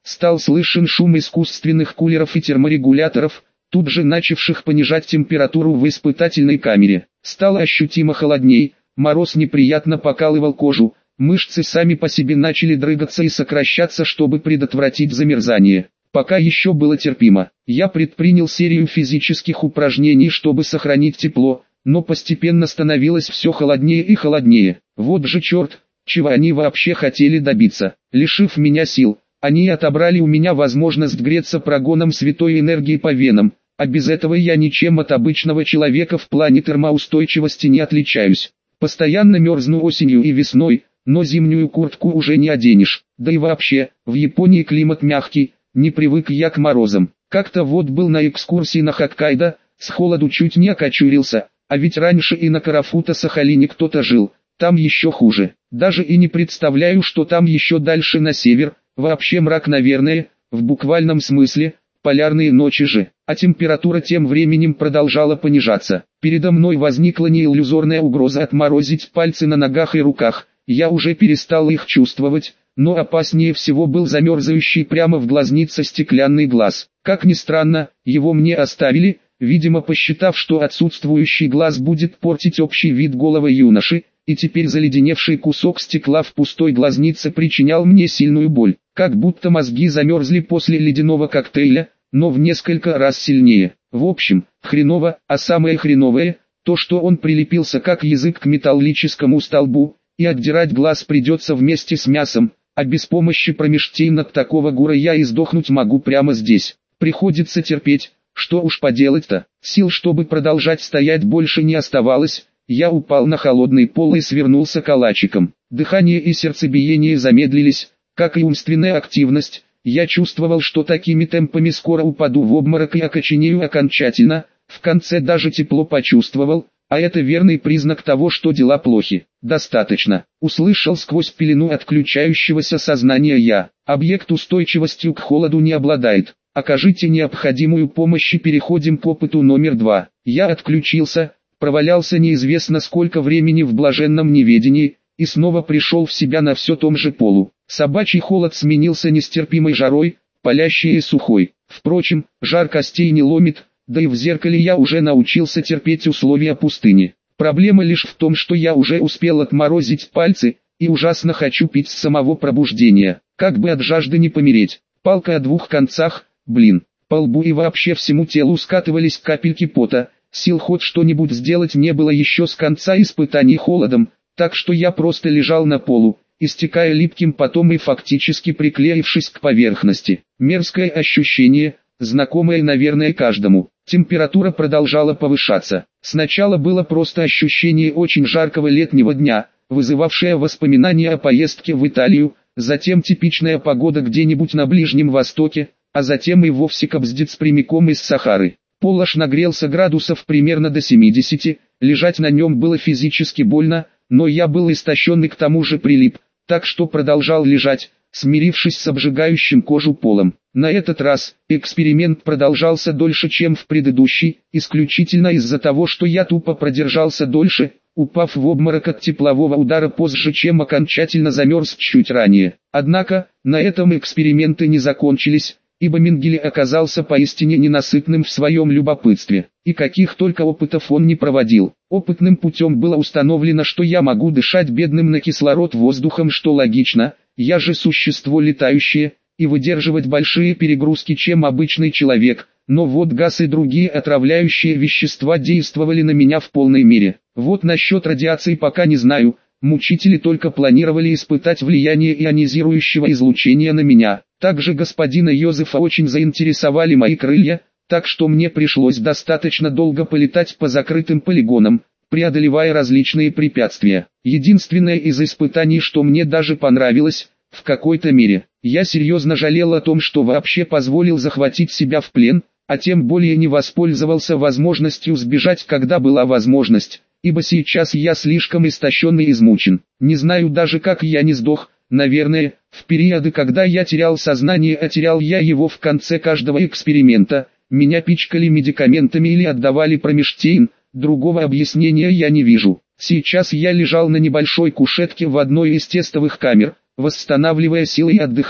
стал слышен шум искусственных кулеров и терморегуляторов, тут же начавших понижать температуру в испытательной камере. Стало ощутимо холодней, мороз неприятно покалывал кожу, мышцы сами по себе начали дрыгаться и сокращаться, чтобы предотвратить замерзание. Пока еще было терпимо. Я предпринял серию физических упражнений, чтобы сохранить тепло, но постепенно становилось все холоднее и холоднее. Вот же черт, чего они вообще хотели добиться. Лишив меня сил, они отобрали у меня возможность греться прогоном святой энергии по венам, а без этого я ничем от обычного человека в плане термоустойчивости не отличаюсь. Постоянно мерзну осенью и весной, но зимнюю куртку уже не оденешь. Да и вообще, в Японии климат мягкий, не привык я к морозам. Как-то вот был на экскурсии на Хоккайдо, с холоду чуть не окочурился, а ведь раньше и на Карафуто-Сахалине кто-то жил, там еще хуже. Даже и не представляю, что там еще дальше на север, вообще мрак, наверное, в буквальном смысле, полярные ночи же. А температура тем временем продолжала понижаться. Передо мной возникла неиллюзорная угроза отморозить пальцы на ногах и руках. Я уже перестал их чувствовать, но опаснее всего был замерзающий прямо в глазнице стеклянный глаз. Как ни странно, его мне оставили, видимо посчитав, что отсутствующий глаз будет портить общий вид головы юноши, и теперь заледеневший кусок стекла в пустой глазнице причинял мне сильную боль. Как будто мозги замерзли после ледяного коктейля, но в несколько раз сильнее. В общем, хреново, а самое хреновое, то что он прилепился как язык к металлическому столбу, и отдирать глаз придется вместе с мясом, а без помощи промежтейнок такого гура я и сдохнуть могу прямо здесь. Приходится терпеть, что уж поделать-то, сил чтобы продолжать стоять больше не оставалось, я упал на холодный пол и свернулся калачиком. Дыхание и сердцебиение замедлились, как и умственная активность. Я чувствовал, что такими темпами скоро упаду в обморок и окоченею окончательно, в конце даже тепло почувствовал, а это верный признак того, что дела плохи. Достаточно, услышал сквозь пелену отключающегося сознания я. Объект устойчивостью к холоду не обладает. Окажите необходимую помощь и переходим к опыту номер два. Я отключился, провалялся неизвестно сколько времени в блаженном неведении, и снова пришел в себя на все том же полу. Собачий холод сменился нестерпимой жарой, палящей и сухой. Впрочем, жар костей не ломит, да и в зеркале я уже научился терпеть условия пустыни. Проблема лишь в том, что я уже успел отморозить пальцы, и ужасно хочу пить с самого пробуждения, как бы от жажды не помереть. Палка о двух концах, блин, по лбу и вообще всему телу скатывались капельки пота, сил хоть что-нибудь сделать не было еще с конца испытаний холодом, так что я просто лежал на полу, истекая липким потом и фактически приклеившись к поверхности. Мерзкое ощущение, знакомое, наверное, каждому. Температура продолжала повышаться. Сначала было просто ощущение очень жаркого летнего дня, вызывавшее воспоминания о поездке в Италию, затем типичная погода где-нибудь на Ближнем Востоке, а затем и вовсе капздец прямиком из Сахары. Пол аж нагрелся градусов примерно до семидесяти, лежать на нем было физически больно, но я был истощен и к тому же прилип, так что продолжал лежать, смирившись с обжигающим кожу полом. На этот раз, эксперимент продолжался дольше, чем в предыдущий, исключительно из-за того, что я тупо продержался дольше, упав в обморок от теплового удара позже, чем окончательно замерз чуть ранее. Однако, на этом эксперименты не закончились, ибо Менгеле оказался поистине ненасытным в своем любопытстве, и каких только опытов он не проводил. Опытным путем было установлено, что я могу дышать бедным на кислород воздухом, что логично, я же существо летающее, и выдерживать большие перегрузки, чем обычный человек, но вот газ и другие отравляющие вещества действовали на меня в полной мере. Вот насчет радиации пока не знаю, мучители только планировали испытать влияние ионизирующего излучения на меня. Также господина Йозефа очень заинтересовали мои крылья, так что мне пришлось достаточно долго полетать по закрытым полигонам, преодолевая различные препятствия. Единственное из испытаний, что мне даже понравилось, в какой-то мере, я серьезно жалел о том, что вообще позволил захватить себя в плен, а тем более не воспользовался возможностью сбежать, когда была возможность, ибо сейчас я слишком истощен и измучен. Не знаю даже, как я не сдох. Наверное, в периоды, когда я терял сознание, а терял я его в конце каждого эксперимента, меня пичкали медикаментами или отдавали промежтейн, другого объяснения я не вижу. Сейчас я лежал на небольшой кушетке в одной из тестовых камер, восстанавливая силы и отдыхая.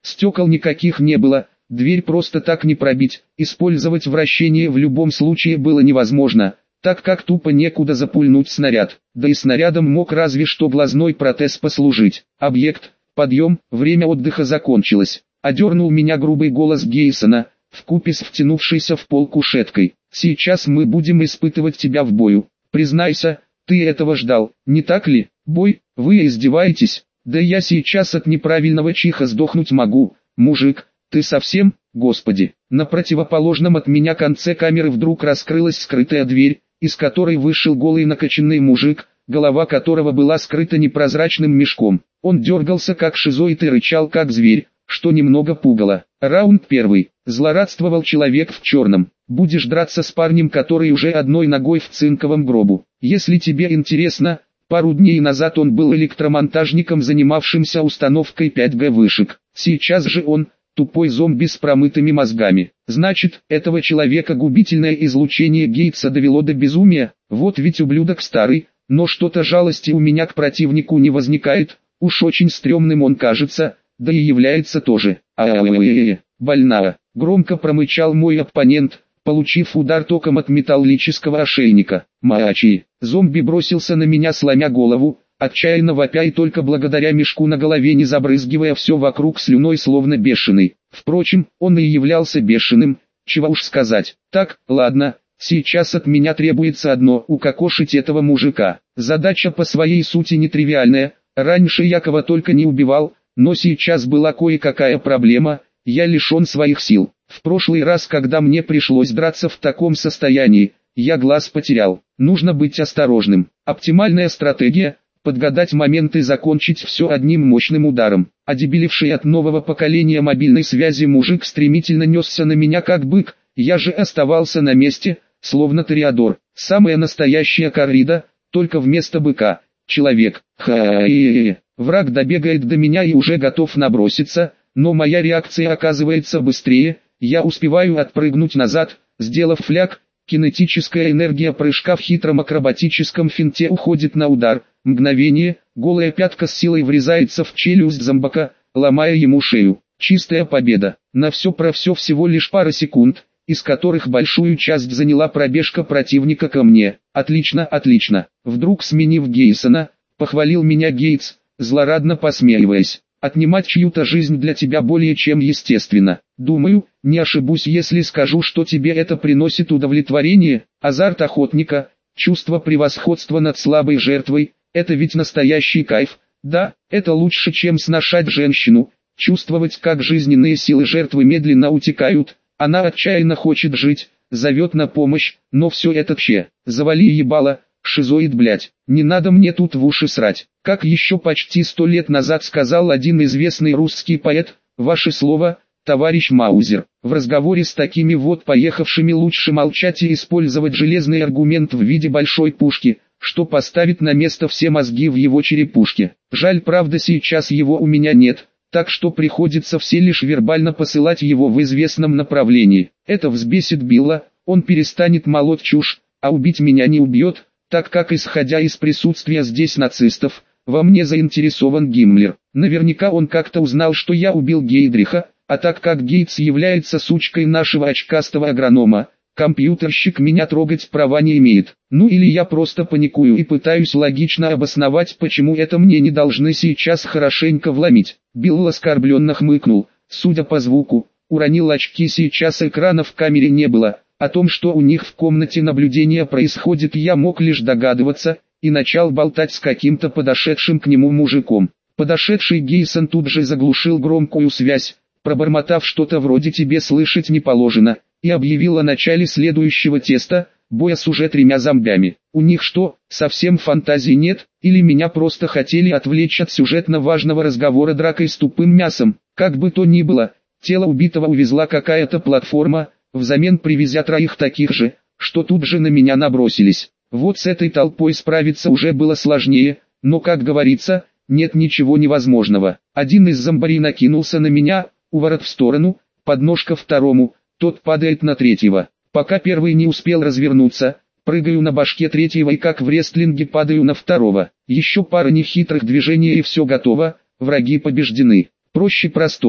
Стекол никаких не было, дверь просто так не пробить, использовать вращение в любом случае было невозможно, так как тупо некуда запульнуть снаряд, да и снарядом мог разве что глазной протез послужить. Объект, подъем, время отдыха закончилось. Одернул меня грубый голос Гейсона, вкупе с втянувшейся в пол кушеткой. Сейчас мы будем испытывать тебя в бою. Признайся, ты этого ждал, не так ли? Бой, вы издеваетесь? Да я сейчас от неправильного чиха сдохнуть могу. Мужик, ты совсем, господи. На противоположном от меня конце камеры вдруг раскрылась скрытая дверь, из которой вышел голый накачанный мужик, голова которого была скрыта непрозрачным мешком. Он дергался как шизоид и рычал как зверь, что немного пугало. Раунд первый. Злорадствовал человек в черном. Будешь драться с парнем, который уже одной ногой в цинковом гробу. Если тебе интересно, пару дней назад он был электромонтажником, занимавшимся установкой пять джи вышек. Сейчас же он тупой зомби с промытыми мозгами. Значит, этого человека губительное излучение Гейтса довело до безумия. Вот ведь ублюдок старый, но что-то жалости у меня к противнику не возникает. Уж очень стрёмным он кажется, да и является тоже. А-а-а-а-а, больная. Громко промычал мой оппонент, получив удар током от металлического ошейника. Маачи. Зомби бросился на меня, сломя голову, отчаянно вопя и только благодаря мешку на голове не забрызгивая все вокруг слюной словно бешеный. Впрочем, он и являлся бешеным, чего уж сказать. Так, ладно, сейчас от меня требуется одно — укокошить этого мужика. Задача по своей сути нетривиальная, раньше я кого только не убивал, но сейчас была кое-какая проблема, я лишен своих сил. В прошлый раз, когда мне пришлось драться в таком состоянии, я глаз потерял. Нужно быть осторожным. Оптимальная стратегия — подгадать момент и закончить все одним мощным ударом. Одебиливший от нового поколения мобильной связи мужик стремительно несся на меня как бык, я же оставался на месте, словно тореадор. Самая настоящая коррида, только вместо быка — человек. Ха-ха-ха. Враг добегает до меня и уже готов наброситься, но моя реакция оказывается быстрее, я успеваю отпрыгнуть назад, сделав фляг, кинетическая энергия прыжка в хитром акробатическом финте уходит на удар, мгновение, голая пятка с силой врезается в челюсть зомбака, ломая ему шею. Чистая победа. На все про все всего лишь пара секунд, из которых большую часть заняла пробежка противника ко мне. Отлично, отлично. Вдруг сменив Гейсона, похвалил меня Гейтс, злорадно посмеиваясь. Отнимать чью-то жизнь для тебя более чем естественно. Думаю, не ошибусь, если скажу, что тебе это приносит удовлетворение, азарт охотника, чувство превосходства над слабой жертвой. Это ведь настоящий кайф. Да, это лучше, чем сношать женщину, чувствовать, как жизненные силы жертвы медленно утекают. Она отчаянно хочет жить, зовет на помощь, но все это тще. Завали ебало, шизоид, блять. Не надо мне тут в уши срать. Как еще почти сто лет назад сказал один известный русский поэт, ваше слово, товарищ Маузер. В разговоре с такими вот поехавшими лучше молчать и использовать железный аргумент в виде большой пушки, что поставит на место все мозги в его черепушке. Жаль, правда, сейчас его у меня нет, так что приходится все лишь вербально посылать его в известном направлении. Это взбесит Билла, он перестанет молоть чушь, а убить меня не убьет, так как, исходя из присутствия здесь нацистов, во мне заинтересован Гиммлер. Наверняка он как-то узнал, что я убил Гейдриха, а так как Гейтс является сучкой нашего очкастого агронома, компьютерщик меня трогать права не имеет. Ну или я просто паникую и пытаюсь логично обосновать, почему это мне не должны сейчас хорошенько вломить. Билл оскорбленно хмыкнул, судя по звуку, уронил очки, сейчас экрана в камере не было. О том, что у них в комнате наблюдения происходит, я мог лишь догадываться, и начал болтать с каким-то подошедшим к нему мужиком. Подошедший Гейсон тут же заглушил громкую связь, пробормотав что-то вроде «тебе слышать не положено», и объявил о начале следующего теста, боя с уже тремя зомбями. У них что, совсем фантазии нет, или меня просто хотели отвлечь от сюжетно важного разговора дракой с тупым мясом? Как бы то ни было, тело убитого увезла какая-то платформа, взамен привезя троих таких же, что тут же на меня набросились. Вот с этой толпой справиться уже было сложнее, но, как говорится, нет ничего невозможного. Один из зомбарей накинулся на меня, уворот в сторону, подножка второму, тот падает на третьего. Пока первый не успел развернуться, прыгаю на башке третьего и как в рестлинге падаю на второго. Еще пара нехитрых движений и все готово, враги побеждены. Проще простого.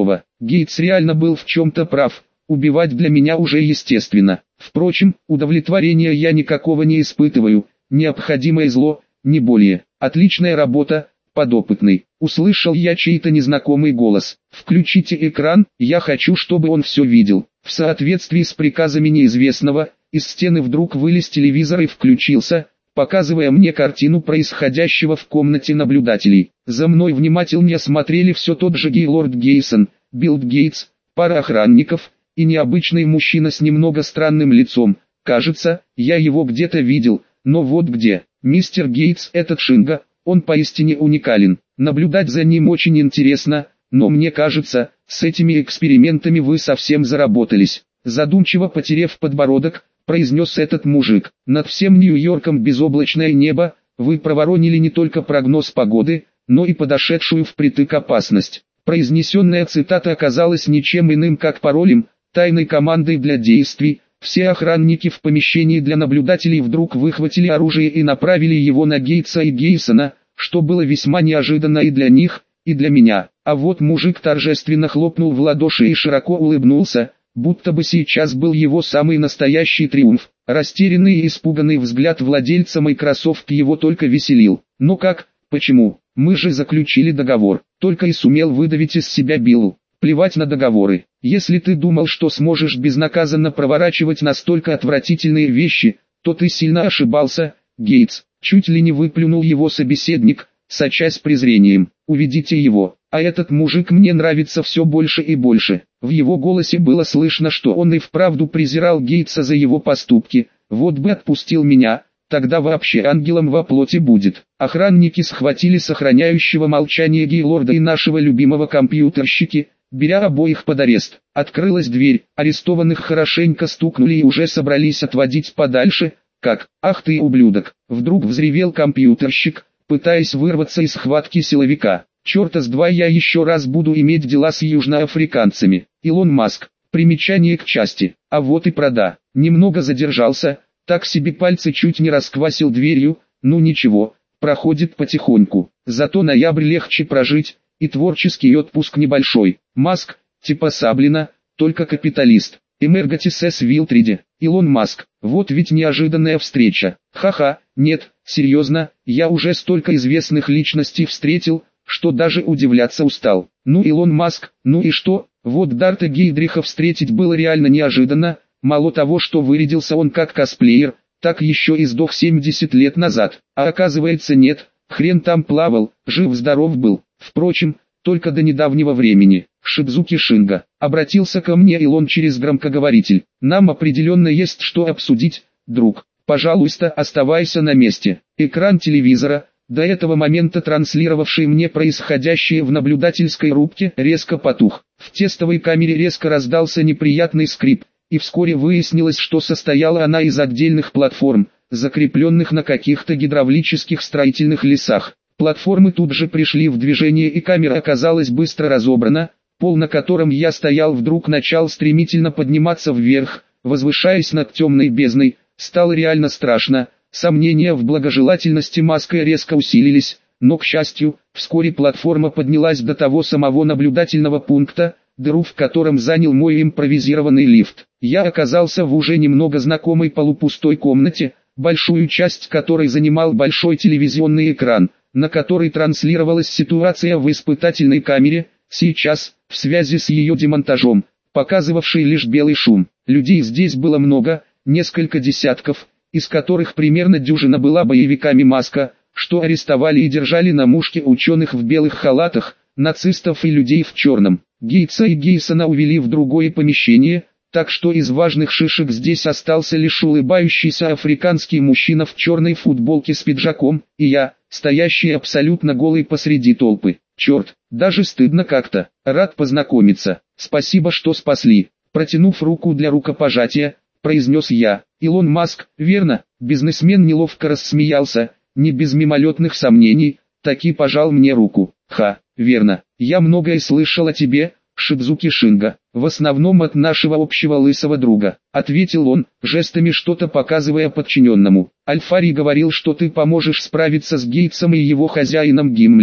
Гейтс реально был в чем-то прав, убивать для меня уже естественно. Впрочем, удовлетворения я никакого не испытываю, необходимое зло, не более. Отличная работа, подопытный. Услышал я чей-то незнакомый голос. Включите экран, я хочу, чтобы он все видел. В соответствии с приказами неизвестного, из стены вдруг вылез телевизор и включился, показывая мне картину происходящего в комнате наблюдателей. За мной внимательнее смотрели все тот же Гейлорд Гейсон, Билл Гейтс, пара охранников и необычный мужчина с немного странным лицом. Кажется, я его где-то видел, но вот где. Мистер Гейтс, этот Шинга, он поистине уникален. Наблюдать за ним очень интересно, но мне кажется, с этими экспериментами вы совсем заработались. Задумчиво потерев подбородок, произнес этот мужик. Над всем Нью-Йорком безоблачное небо, вы проворонили не только прогноз погоды, но и подошедшую впритык опасность. Произнесенная цитата оказалась ничем иным как паролем, тайной командой для действий. Все охранники в помещении для наблюдателей вдруг выхватили оружие и направили его на Гейтса и Гейсона, что было весьма неожиданно и для них, и для меня. А вот мужик торжественно хлопнул в ладоши и широко улыбнулся, будто бы сейчас был его самый настоящий триумф. Растерянный и испуганный взгляд владельца Microsoft его только веселил. «Ну как, почему? Мы же заключили договор», только и сумел выдавить из себя Билл. «Плевать на договоры. Если ты думал, что сможешь безнаказанно проворачивать настолько отвратительные вещи, то ты сильно ошибался, Гейтс», чуть ли не выплюнул его собеседник, сочась презрением. «Уведите его, а этот мужик мне нравится все больше и больше». В его голосе было слышно, что он и вправду презирал Гейтса за его поступки. «Вот бы отпустил меня, тогда вообще ангелом во плоти будет». Охранники схватили сохраняющего молчание Гейлорда и нашего любимого компьютерщики, беря обоих под арест. Открылась дверь, арестованных хорошенько стукнули и уже собрались отводить подальше, как «Ах ты ублюдок!» вдруг взревел компьютерщик, пытаясь вырваться из схватки силовика. «Черта с два я еще раз буду иметь дела с южноафриканцами». Илон Маск. Примечание к части. А вот и прода. Немного задержался, так себе пальцы чуть не расквасил дверью, ну ничего, проходит потихоньку. Зато ноябрь легче прожить, и творческий отпуск небольшой. Маск, типа Саблина, только капиталист. Эмерготисес Вилтриде. Илон Маск. Вот ведь неожиданная встреча. Ха-ха, нет, серьезно, я уже столько известных личностей встретил, что даже удивляться устал. Ну Илон Маск, ну и что? Вот Дарта Гейдриха встретить было реально неожиданно, мало того, что вырядился он как косплеер, так еще и сдох семьдесят лет назад. А оказывается нет, хрен там плавал, жив-здоров был. Впрочем, только до недавнего времени. Шидзуки Шинга. Обратился ко мне Илон через громкоговоритель. Нам определенно есть что обсудить, друг. Пожалуйста, оставайся на месте. Экран телевизора, до этого момента транслировавший мне происходящее в наблюдательской рубке, резко потух. В тестовой камере резко раздался неприятный скрип, и вскоре выяснилось, что состояла она из отдельных платформ, закрепленных на каких-то гидравлических строительных лесах. Платформы тут же пришли в движение, и камера оказалась быстро разобрана. Пол, на котором я стоял, вдруг начал стремительно подниматься вверх, возвышаясь над темной бездной. Стало реально страшно. Сомнения в благожелательности Маска резко усилились, но, к счастью, вскоре платформа поднялась до того самого наблюдательного пункта, дыру в котором занял мой импровизированный лифт. Я оказался в уже немного знакомой полупустой комнате, большую часть которой занимал большой телевизионный экран, на который транслировалась ситуация в испытательной камере, сейчас, в связи с ее демонтажом, показывавшей лишь белый шум. Людей здесь было много, несколько десятков, из которых примерно дюжина была боевиками Маска, что арестовали и держали на мушке ученых в белых халатах, нацистов и людей в черном. Гейтса и Гейсона увели в другое помещение, так что из важных шишек здесь остался лишь улыбающийся африканский мужчина в черной футболке с пиджаком, и я, стоящий абсолютно голый посреди толпы. Черт, даже стыдно как-то. Рад познакомиться. Спасибо, что спасли. Протянув руку для рукопожатия, произнес я. Илон Маск, верно? Бизнесмен неловко рассмеялся, не без мимолетных сомнений, таки пожал мне руку. Ха, верно. Я многое слышал о тебе, Шидзуки Шинга, в основном от нашего общего лысого друга, ответил он, жестами что-то показывая подчиненному. Альфари говорил, что ты поможешь справиться с Гейтсом и его хозяином Гиммлером.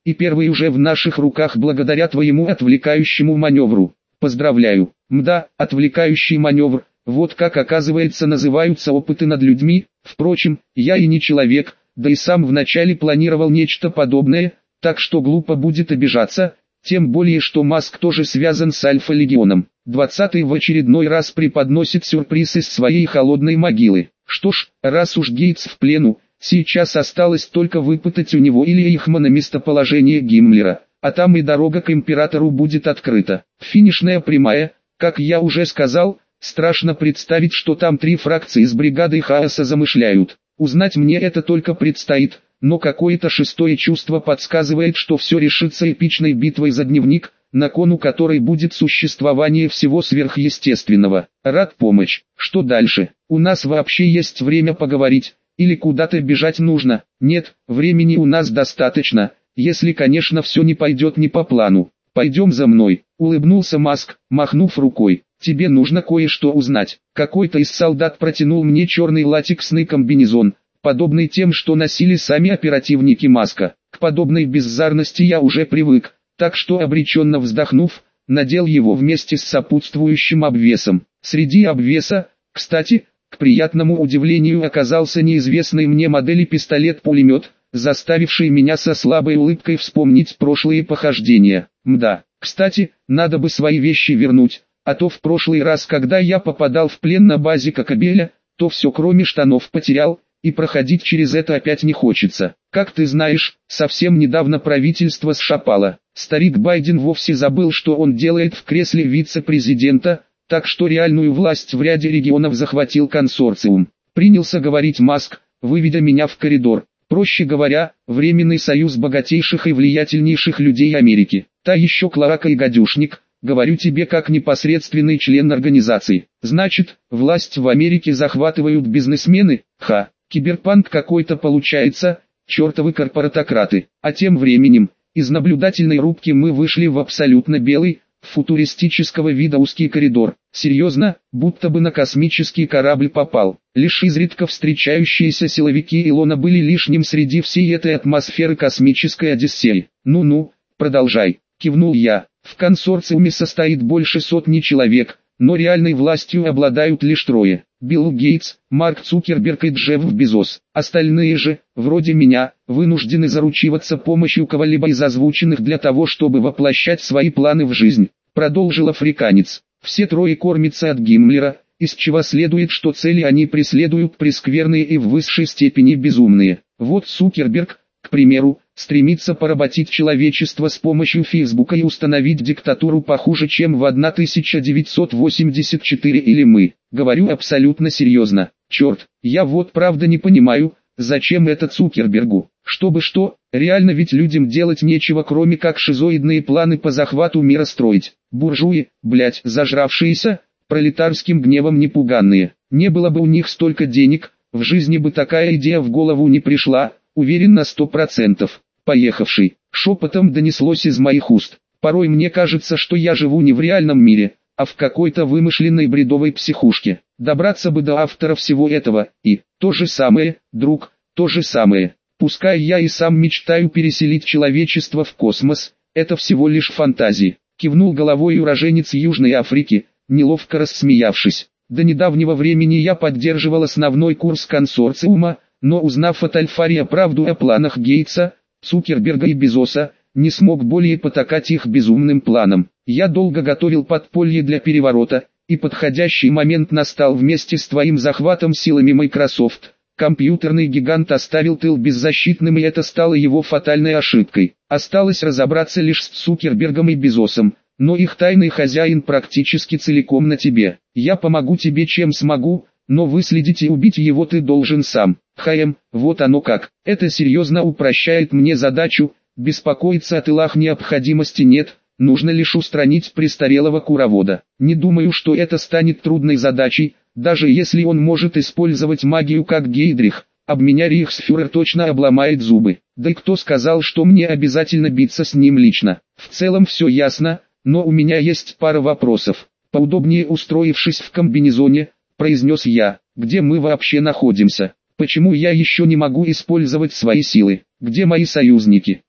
и первый уже в наших руках благодаря твоему отвлекающему маневру. Поздравляю. Мда, отвлекающий маневр, вот как оказывается называются опыты над людьми. Впрочем, я и не человек, да и сам вначале планировал нечто подобное, так что глупо будет обижаться, тем более что Маск тоже связан с Альфа-легионом. Двадцатый в очередной раз преподносит сюрприз из своей холодной могилы. Что ж, раз уж Гейтс в плену, сейчас осталось только выпытать у него или Эйхмана местоположение Гиммлера, а там и дорога к императору будет открыта. Финишная прямая, как я уже сказал, страшно представить, что там три фракции с бригадой хаоса замышляют. Узнать мне это только предстоит, но какое-то шестое чувство подсказывает, что все решится эпичной битвой за дневник, на кону которой будет существование всего сверхъестественного. Рад помочь. Что дальше? У нас вообще есть время поговорить, или куда-то бежать нужно? Нет, времени у нас достаточно, если, конечно, все не пойдет не по плану. Пойдем за мной, улыбнулся Маск, махнув рукой. Тебе нужно кое-что узнать. Какой-то из солдат протянул мне черный латексный комбинезон, подобный тем, что носили сами оперативники Маска. К подобной бездарности я уже привык, так что обреченно вздохнув, надел его вместе с сопутствующим обвесом. Среди обвеса, кстати, к приятному удивлению оказался неизвестной мне модели пистолет-пулемет, заставивший меня со слабой улыбкой вспомнить прошлые похождения. Мда, кстати, надо бы свои вещи вернуть, а то в прошлый раз, когда я попадал в плен на базе Кокобеля, то все кроме штанов потерял, и проходить через это опять не хочется. Как ты знаешь, совсем недавно правительство сшапало. Старик Байден вовсе забыл, что он делает в кресле вице-президента, так что реальную власть в ряде регионов захватил консорциум. Принялся говорить Маск, выведя меня в коридор. Проще говоря, временный союз богатейших и влиятельнейших людей Америки. Та еще клоака и гадюшник, говорю тебе как непосредственный член организации. Значит, власть в Америке захватывают бизнесмены? Ха, киберпанк какой-то получается, чертовы корпоратократы. А тем временем, из наблюдательной рубки мы вышли в абсолютно белый, футуристического вида узкий коридор. Серьезно, будто бы на космический корабль попал. Лишь изредка встречающиеся силовики Илона были лишним среди всей этой атмосферы космической Одиссеи. Ну-ну, продолжай, кивнул я. В консорциуме состоит больше сотни человек, но реальной властью обладают лишь трое. Билл Гейтс, Марк Цукерберг и Джефф Безос. Остальные же, вроде меня, вынуждены заручиваться помощью кого-либо из озвученных для того, чтобы воплощать свои планы в жизнь. Продолжил африканец. Все трое кормятся от Гиммлера, из чего следует, что цели они преследуют прескверные и в высшей степени безумные. Вот Цукерберг, к примеру, стремится поработить человечество с помощью Фейсбука и установить диктатуру похуже, чем в тысяча девятьсот восемьдесят четыре или мы. Говорю абсолютно серьезно. Черт, я вот правда не понимаю, зачем это Цукербергу. Чтобы что, реально ведь людям делать нечего, кроме как шизоидные планы по захвату мира строить. Буржуи, блять, зажравшиеся, пролетарским гневом непуганные. Не было бы у них столько денег, в жизни бы такая идея в голову не пришла, уверен на сто процентов. Поехавший, шепотом донеслось из моих уст. Порой мне кажется, что я живу не в реальном мире, а в какой-то вымышленной бредовой психушке. Добраться бы до автора всего этого, и, то же самое, друг, то же самое. Пускай я и сам мечтаю переселить человечество в космос, это всего лишь фантазии. Кивнул головой уроженец Южной Африки, неловко рассмеявшись. До недавнего времени я поддерживал основной курс консорциума, но узнав от Альфария правду о планах Гейтса, Цукерберга и Безоса, не смог более потакать их безумным планам. Я долго готовил подполье для переворота, и подходящий момент настал вместе с твоим захватом силами Microsoft. Компьютерный гигант оставил тыл беззащитным, и это стало его фатальной ошибкой. Осталось разобраться лишь с Цукербергом и Безосом, но их тайный хозяин практически целиком на тебе. Я помогу тебе чем смогу, но выследить и убить его ты должен сам. Хм, вот оно как. Это серьезно упрощает мне задачу, беспокоиться о тылах необходимости нет, нужно лишь устранить престарелого куровода. Не думаю, что это станет трудной задачей, даже если он может использовать магию как Гейдрих, об меня рейхсфюрер точно обломает зубы. Да и кто сказал, что мне обязательно биться с ним лично? В целом все ясно, но у меня есть пара вопросов. Поудобнее устроившись в комбинезоне, произнес я, где мы вообще находимся? Почему я еще не могу использовать свои силы? Где мои союзники?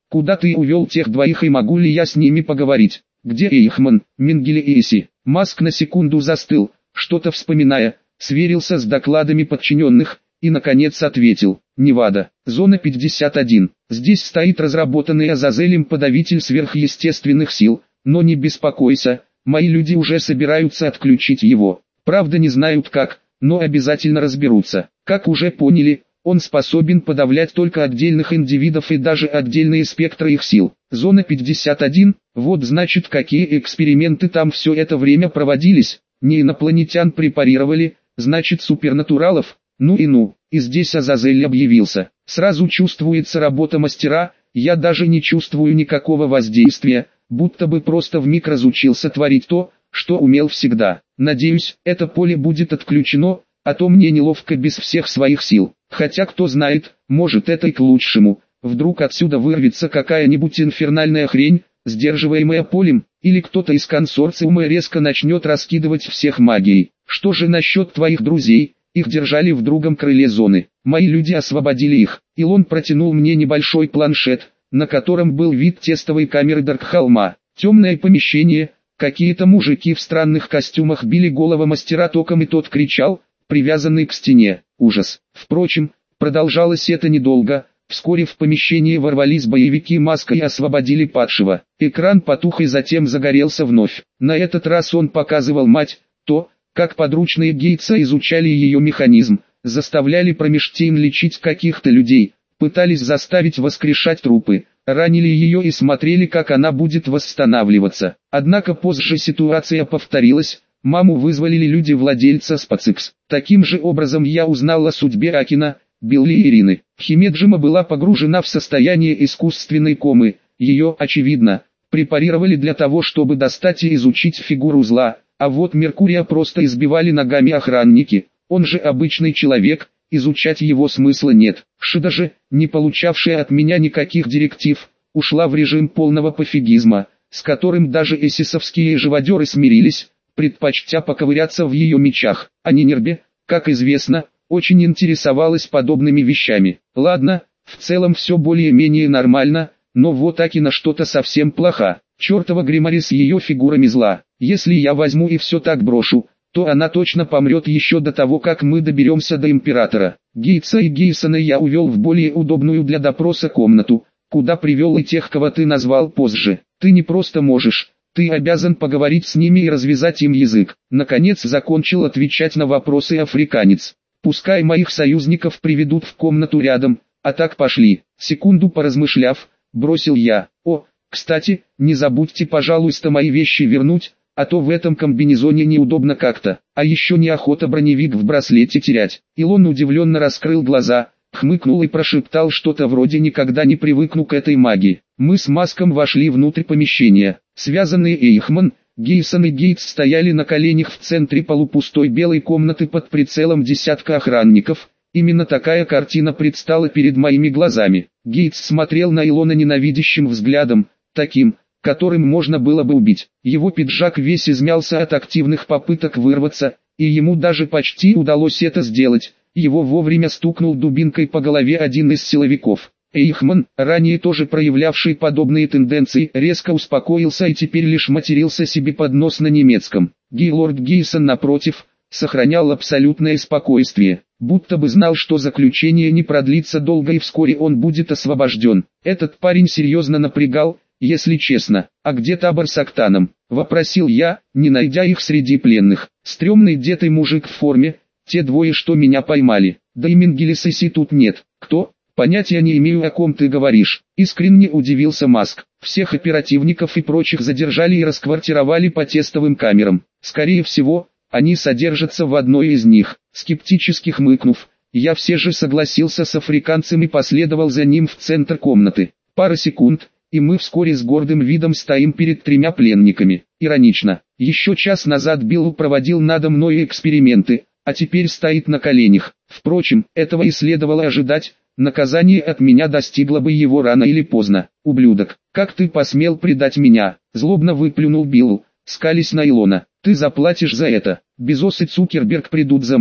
Куда ты увел тех двоих и могу ли я с ними поговорить? Где Эйхман, Менгеле и Эсси? Маск на секунду застыл, что-то вспоминая, сверился с докладами подчиненных и наконец ответил: Невада, зона пятьдесят один. Здесь стоит разработанный Азазелем подавитель сверхъестественных сил, но не беспокойся, мои люди уже собираются отключить его. Правда не знают как, но обязательно разберутся. Как уже поняли, он способен подавлять только отдельных индивидов и даже отдельные спектры их сил. Зона пятьдесят один, вот значит какие эксперименты там все это время проводились. Не инопланетян препарировали, значит супернатуралов. Ну и ну, и здесь Азазель объявился. Сразу чувствуется работа мастера, я даже не чувствую никакого воздействия, будто бы просто вмиг разучился творить то, что умел всегда. Надеюсь, это поле будет отключено, а то мне неловко без всех своих сил. Хотя кто знает, может это и к лучшему. Вдруг отсюда вырвется какая-нибудь инфернальная хрень, сдерживаемая полем, или кто-то из консорциума резко начнет раскидывать всех магией. Что же насчет твоих друзей? Их держали в другом крыле зоны. Мои люди освободили их. Илон протянул мне небольшой планшет, на котором был вид тестовой камеры Даркхолма. Темное помещение, какие-то мужики в странных костюмах били голову мастера током, и тот кричал, привязанный к стене. Ужас. Впрочем, продолжалось это недолго. Вскоре в помещение ворвались боевики Маска и освободили падшего. Экран потух и затем загорелся вновь. На этот раз он показывал мать, то, как подручные Гейтса изучали ее механизм, заставляли Промештейн лечить каких-то людей, пытались заставить воскрешать трупы, ранили ее и смотрели, как она будет восстанавливаться. Однако позже ситуация повторилась, маму вызволили люди владельца Спацикс. Таким же образом я узнал о судьбе Акина, Билли и Ирины. Химеджима была погружена в состояние искусственной комы, ее, очевидно, препарировали для того, чтобы достать и изучить фигуру зла. А вот Меркурия просто избивали ногами охранники, он же обычный человек, изучать его смысла нет. Шида же, не получавшая от меня никаких директив, ушла в режим полного пофигизма, с которым даже эсисовские живодеры смирились, предпочтя поковыряться в ее мечах. А Нинербе, как известно, очень интересовалась подобными вещами. Ладно, в целом все более-менее нормально, но вот Акина что-то совсем плохо. Чертова Гримари с ее фигурами зла. Если я возьму и все так брошу, то она точно помрет еще до того, как мы доберемся до Императора. Гейтса и Гейсона я увел в более удобную для допроса комнату, куда привел и тех, кого ты назвал позже. Ты не просто можешь, ты обязан поговорить с ними и развязать им язык. Наконец закончил отвечать на вопросы африканец. Пускай моих союзников приведут в комнату рядом, а так пошли. Секунду поразмышляв, бросил я. О, кстати, не забудьте, пожалуйста, мои вещи вернуть, а то в этом комбинезоне неудобно как-то. А еще неохота броневик в браслете терять. Илон удивленно раскрыл глаза, хмыкнул и прошептал что-то вроде «никогда не привыкну к этой магии». Мы с Маском вошли внутрь помещения. Связанные Эйхман, Гейсон и Гейтс стояли на коленях в центре полупустой белой комнаты под прицелом десятка охранников. Именно такая картина предстала перед моими глазами. Гейтс смотрел на Илона ненавидящим взглядом, таким, которым можно было бы убить. Его пиджак весь измялся от активных попыток вырваться, и ему даже почти удалось это сделать. Его вовремя стукнул дубинкой по голове один из силовиков. Эйхман, ранее тоже проявлявший подобные тенденции, резко успокоился и теперь лишь матерился себе под нос на немецком. Гейлорд Гейсон, напротив, сохранял абсолютное спокойствие, будто бы знал, что заключение не продлится долго и вскоре он будет освобожден. Этот парень серьезно напрягал, если честно. «А где табор с Октаном?» — вопросил я, не найдя их среди пленных. «Стремный детый мужик в форме, те двое, что меня поймали. Да и Менгелесиси тут нет». «Кто?» «Понятия не имею, о ком ты говоришь», — искренне удивился Маск. «Всех оперативников и прочих задержали и расквартировали по тестовым камерам. Скорее всего, они содержатся в одной из них». Скептически хмыкнув, я все же согласился с африканцем и последовал за ним в центр комнаты. Пара секунд, и мы вскоре с гордым видом стоим перед тремя пленниками. Иронично, еще час назад Билл проводил надо мной эксперименты, а теперь стоит на коленях. Впрочем, этого и следовало ожидать. Наказание от меня достигло бы его рано или поздно. «Ублюдок, как ты посмел предать меня?» — злобно выплюнул Билл, скались на Илона. «Ты заплатишь за это. Безос и Цукерберг придут за мной».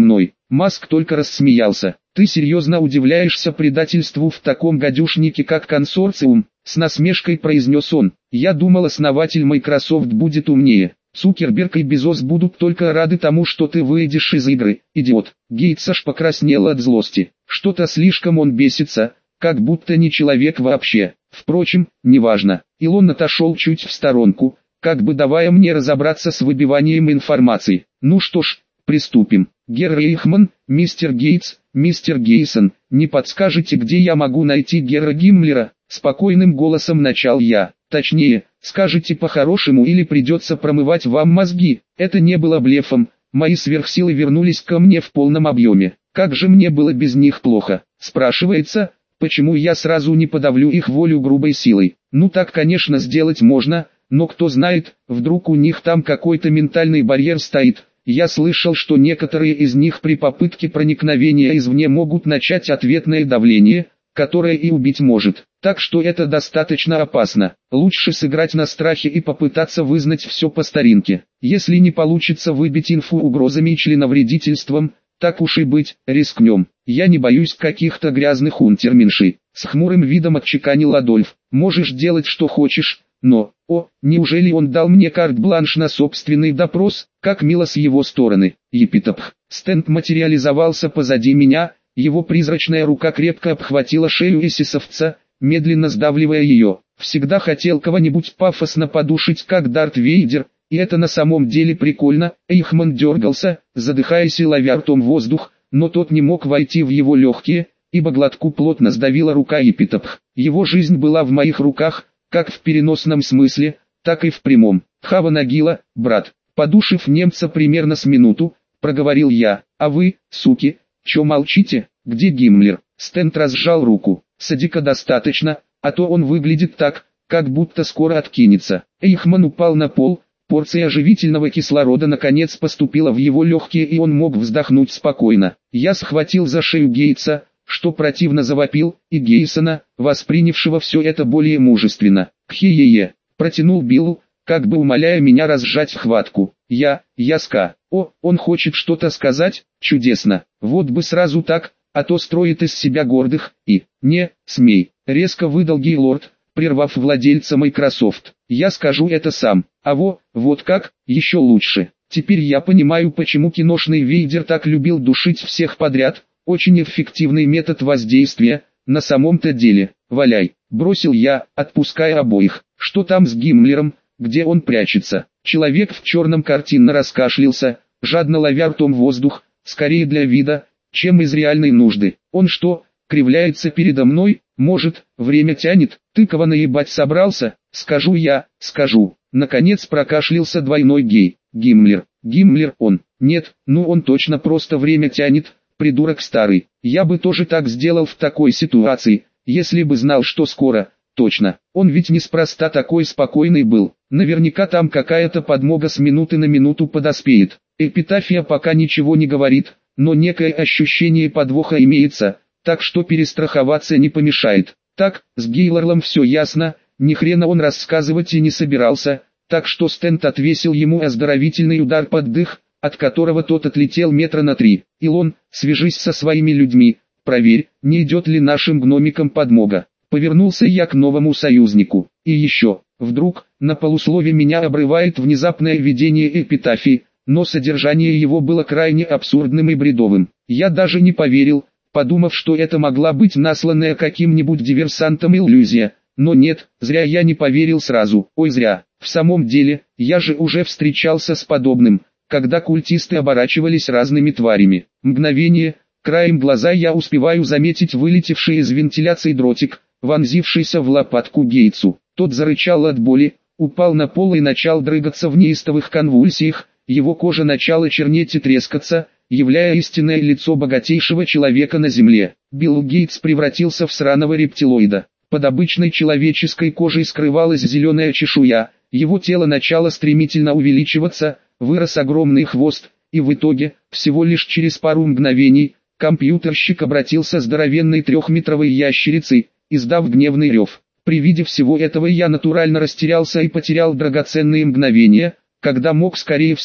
Маск только рассмеялся. «Ты серьезно удивляешься предательству в таком гадюшнике, как консорциум?» С насмешкой произнес он. «Я думал, основатель Microsoft будет умнее. Цукерберг и Безос будут только рады тому, что ты выйдешь из игры, идиот». Гейтс аж покраснел от злости. Что-то слишком он бесится, как будто не человек вообще. Впрочем, неважно. Илон отошел чуть в сторонку, как бы давая мне разобраться с выбиванием информации. «Ну что ж, приступим. Герр Рейхман, мистер Гейтс, мистер Гейсон, не подскажете, где я могу найти Герра Гиммлера?» Спокойным голосом начал я. «Точнее, скажите по-хорошему или придется промывать вам мозги». Это не было блефом, мои сверхсилы вернулись ко мне в полном объеме. Как же мне было без них плохо. Спрашивается, почему я сразу не подавлю их волю грубой силой? Ну так, конечно, сделать можно, но кто знает, вдруг у них там какой-то ментальный барьер стоит. Я слышал, что некоторые из них при попытке проникновения извне могут начать ответное давление, которое и убить может. Так что это достаточно опасно. Лучше сыграть на страхе и попытаться вызнать все по старинке. Если не получится выбить инфу угрозами и членовредительством, так уж и быть, рискнем. Я не боюсь каких-то грязных унтерменшей. С хмурым видом отчеканил Адольф. Можешь делать что хочешь, но... О, неужели он дал мне карт-бланш на собственный допрос? Как мило с его стороны. Епитопх. Стенд материализовался позади меня, его призрачная рука крепко обхватила шею эсэсовца, медленно сдавливая ее. Всегда хотел кого-нибудь пафосно подушить, как Дарт Вейдер, и это на самом деле прикольно. Эйхман дергался, задыхаясь и ловя ртом воздух, но тот не мог войти в его легкие, ибо глотку плотно сдавила рука Епитопх. Его жизнь была в моих руках, как в переносном смысле, так и в прямом. «Хава Нагила, брат». Подушив немца примерно с минуту, проговорил я. «А вы, суки, чё молчите? Где Гиммлер?» Стенд разжал руку. «Садика достаточно, а то он выглядит так, как будто скоро откинется». Эйхман упал на пол, порция оживительного кислорода наконец поступила в его легкие, и он мог вздохнуть спокойно. Я схватил за шею Гейтса, что противно завопил, и Гейсона, воспринявшего все это более мужественно. «Кхе-е-е», протянул Билл, как бы умоляя меня разжать хватку. «Я, я ска». «О, он хочет что-то сказать? Чудесно. Вот бы сразу так, а то строит из себя гордых, и... Не, смей», резко выдал Гейлорд, прервав владельца Microsoft. «Я скажу это сам. А во, вот как, еще лучше. Теперь я понимаю, почему киношный Вейдер так любил душить всех подряд. Очень эффективный метод воздействия, на самом-то деле. Валяй», бросил я, отпуская обоих. «Что там с Гиммлером, где он прячется?» Человек в черном картинно раскашлялся, жадно ловя ртом воздух, скорее для вида, чем из реальной нужды. «Он что, кривляется передо мной? Может, время тянет? Ты кого наебать собрался?» «Скажу я, скажу». Наконец прокашлялся двойной гей. «Гиммлер, Гиммлер он. Нет, ну он точно просто время тянет. Придурок старый. Я бы тоже так сделал в такой ситуации, если бы знал, что скоро. Точно. Он ведь неспроста такой спокойный был. Наверняка там какая-то подмога с минуты на минуту подоспеет. Эпитафия пока ничего не говорит, но некое ощущение подвоха имеется, так что перестраховаться не помешает. Так, с Гейлорлом все ясно, ни хрена он рассказывать и не собирался, так что Стенд отвесил ему оздоровительный удар под дых, от которого тот отлетел метра на три. «Илон, свяжись со своими людьми, проверь, не идет ли нашим гномикам подмога». Повернулся я к новому союзнику. И еще, вдруг, на полуслове меня обрывает внезапное видение эпитафии, но содержание его было крайне абсурдным и бредовым. Я даже не поверил, подумав, что это могла быть насланная каким-нибудь диверсантом иллюзия. Но нет, зря я не поверил сразу. Ой, зря. В самом деле, я же уже встречался с подобным, когда культисты оборачивались разными тварями. Мгновение, краем глаза я успеваю заметить вылетевший из вентиляции дротик, вонзившийся в лопатку Гейтсу. Тот зарычал от боли, упал на пол и начал дрыгаться в неистовых конвульсиях, его кожа начала чернеть и трескаться, являя истинное лицо богатейшего человека на земле. Билл Гейтс превратился в сраного рептилоида. Под обычной человеческой кожей скрывалась зеленая чешуя, его тело начало стремительно увеличиваться, вырос огромный хвост, и в итоге, всего лишь через пару мгновений, компьютерщик обратился здоровенной трехметровой ящерицей, издав гневный рев. При виде всего этого я натурально растерялся и потерял драгоценные мгновения, когда мог скорее всего,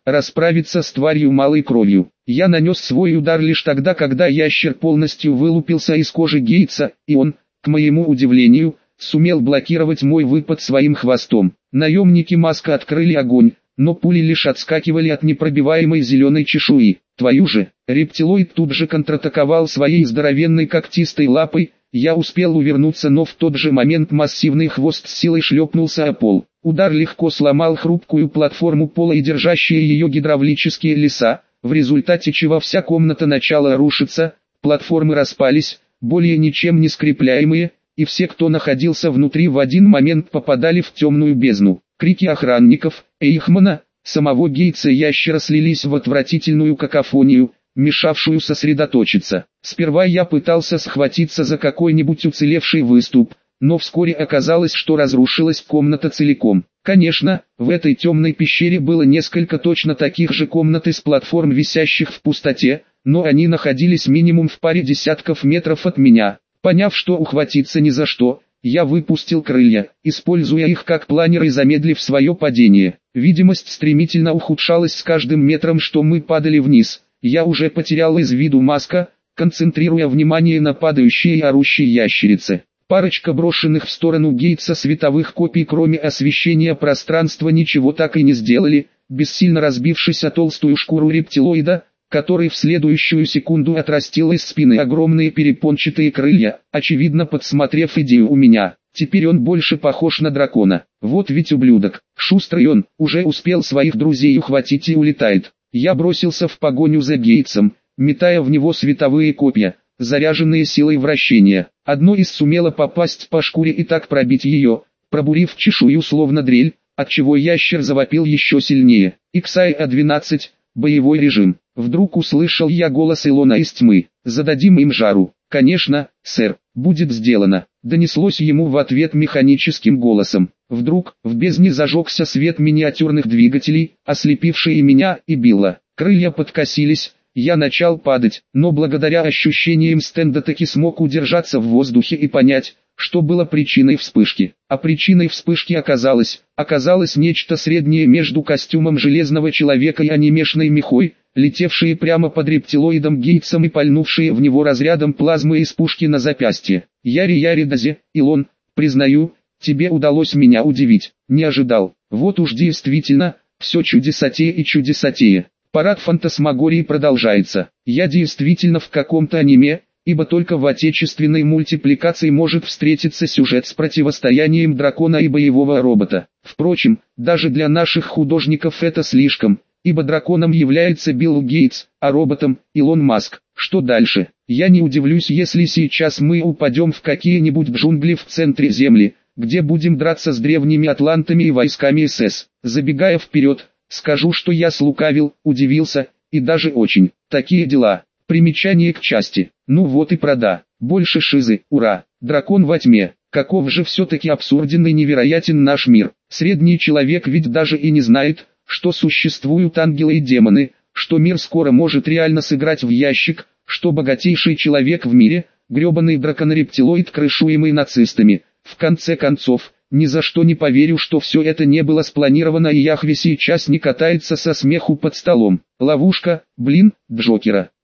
расправиться с тварью малой кровью. Я нанес свой удар лишь тогда, когда ящер полностью вылупился из кожи Гейтса, и он, к моему удивлению, сумел блокировать мой выпад своим хвостом. Наемники Маска открыли огонь, но пули лишь отскакивали от непробиваемой зеленой чешуи. Твою же, рептилоид тут же контратаковал своей здоровенной когтистой лапой. Я успел увернуться, но в тот же момент массивный хвост с силой шлепнулся о пол. Удар легко сломал хрупкую платформу пола и держащие ее гидравлические леса, в результате чего вся комната начала рушиться, платформы распались, более ничем не скрепляемые, и все, кто находился внутри, в один момент попадали в темную бездну. Крики охранников, Эйхмана, самого Гейтса и ящера слились в отвратительную какофонию, мешавшую сосредоточиться. Сперва я пытался схватиться за какой-нибудь уцелевший выступ, но вскоре оказалось, что разрушилась комната целиком. Конечно, в этой темной пещере было несколько точно таких же комнат из платформ, висящих в пустоте, но они находились минимум в паре десятков метров от меня. Поняв, что ухватиться ни за что, я выпустил крылья, используя их как планер и замедлив свое падение. Видимость стремительно ухудшалась с каждым метром, что мы падали вниз. Я уже потерял из виду Маска, концентрируя внимание на падающей и орущей ящерице. Парочка брошенных в сторону Гейтса световых копий, кроме освещения пространства, ничего так и не сделали, бессильно разбившись о толстую шкуру рептилоида, который в следующую секунду отрастил из спины огромные перепончатые крылья, очевидно подсмотрев идею у меня. Теперь он больше похож на дракона. Вот ведь ублюдок, шустрый он, уже успел своих друзей ухватить и улетает. Я бросился в погоню за Гейтсом, метая в него световые копья, заряженные силой вращения. Одно из сумело попасть по шкуре и так пробить ее, пробурив чешую словно дрель, отчего ящер завопил еще сильнее. икс ай а двенадцать, боевой режим. Вдруг услышал я голос Илона из тьмы. «Зададим им жару». «Конечно, сэр, будет сделано», — донеслось ему в ответ механическим голосом. Вдруг, в бездне зажегся свет миниатюрных двигателей, ослепивший и меня, и Билла. Крылья подкосились, я начал падать, но благодаря ощущениям стенда таки смог удержаться в воздухе и понять, что было причиной вспышки. А причиной вспышки оказалось, оказалось нечто среднее между костюмом Железного Человека и анимешной мехой, летевшие прямо под рептилоидом Гейтсом и пальнувшие в него разрядом плазмы из пушки на запястье. Яри-яри дазе, Илон, признаю, тебе удалось меня удивить. Не ожидал. Вот уж действительно, все чудесатее и чудесатее. Парад фантасмагории продолжается. Я действительно в каком-то аниме, ибо только в отечественной мультипликации может встретиться сюжет с противостоянием дракона и боевого робота. Впрочем, даже для наших художников это слишком, ибо драконом является Билл Гейтс, а роботом – Илон Маск. Что дальше? Я не удивлюсь, если сейчас мы упадем в какие-нибудь джунгли в центре Земли, где будем драться с древними атлантами и войсками эс эс. Забегая вперед, скажу, что я слукавил, удивился, и даже очень. Такие дела. Примечание к части. Ну вот и прода. Больше шизы, ура. Дракон во тьме. Каков же все-таки абсурден и невероятен наш мир. Средний человек ведь даже и не знает, что существуют ангелы и демоны, что мир скоро может реально сыграть в ящик, что богатейший человек в мире, гребаный драконорептилоид, крышуемый нацистами. В конце концов, ни за что не поверю, что все это не было спланировано и Яхве сейчас не катается со смеху под столом. Ловушка, блин, Джокера.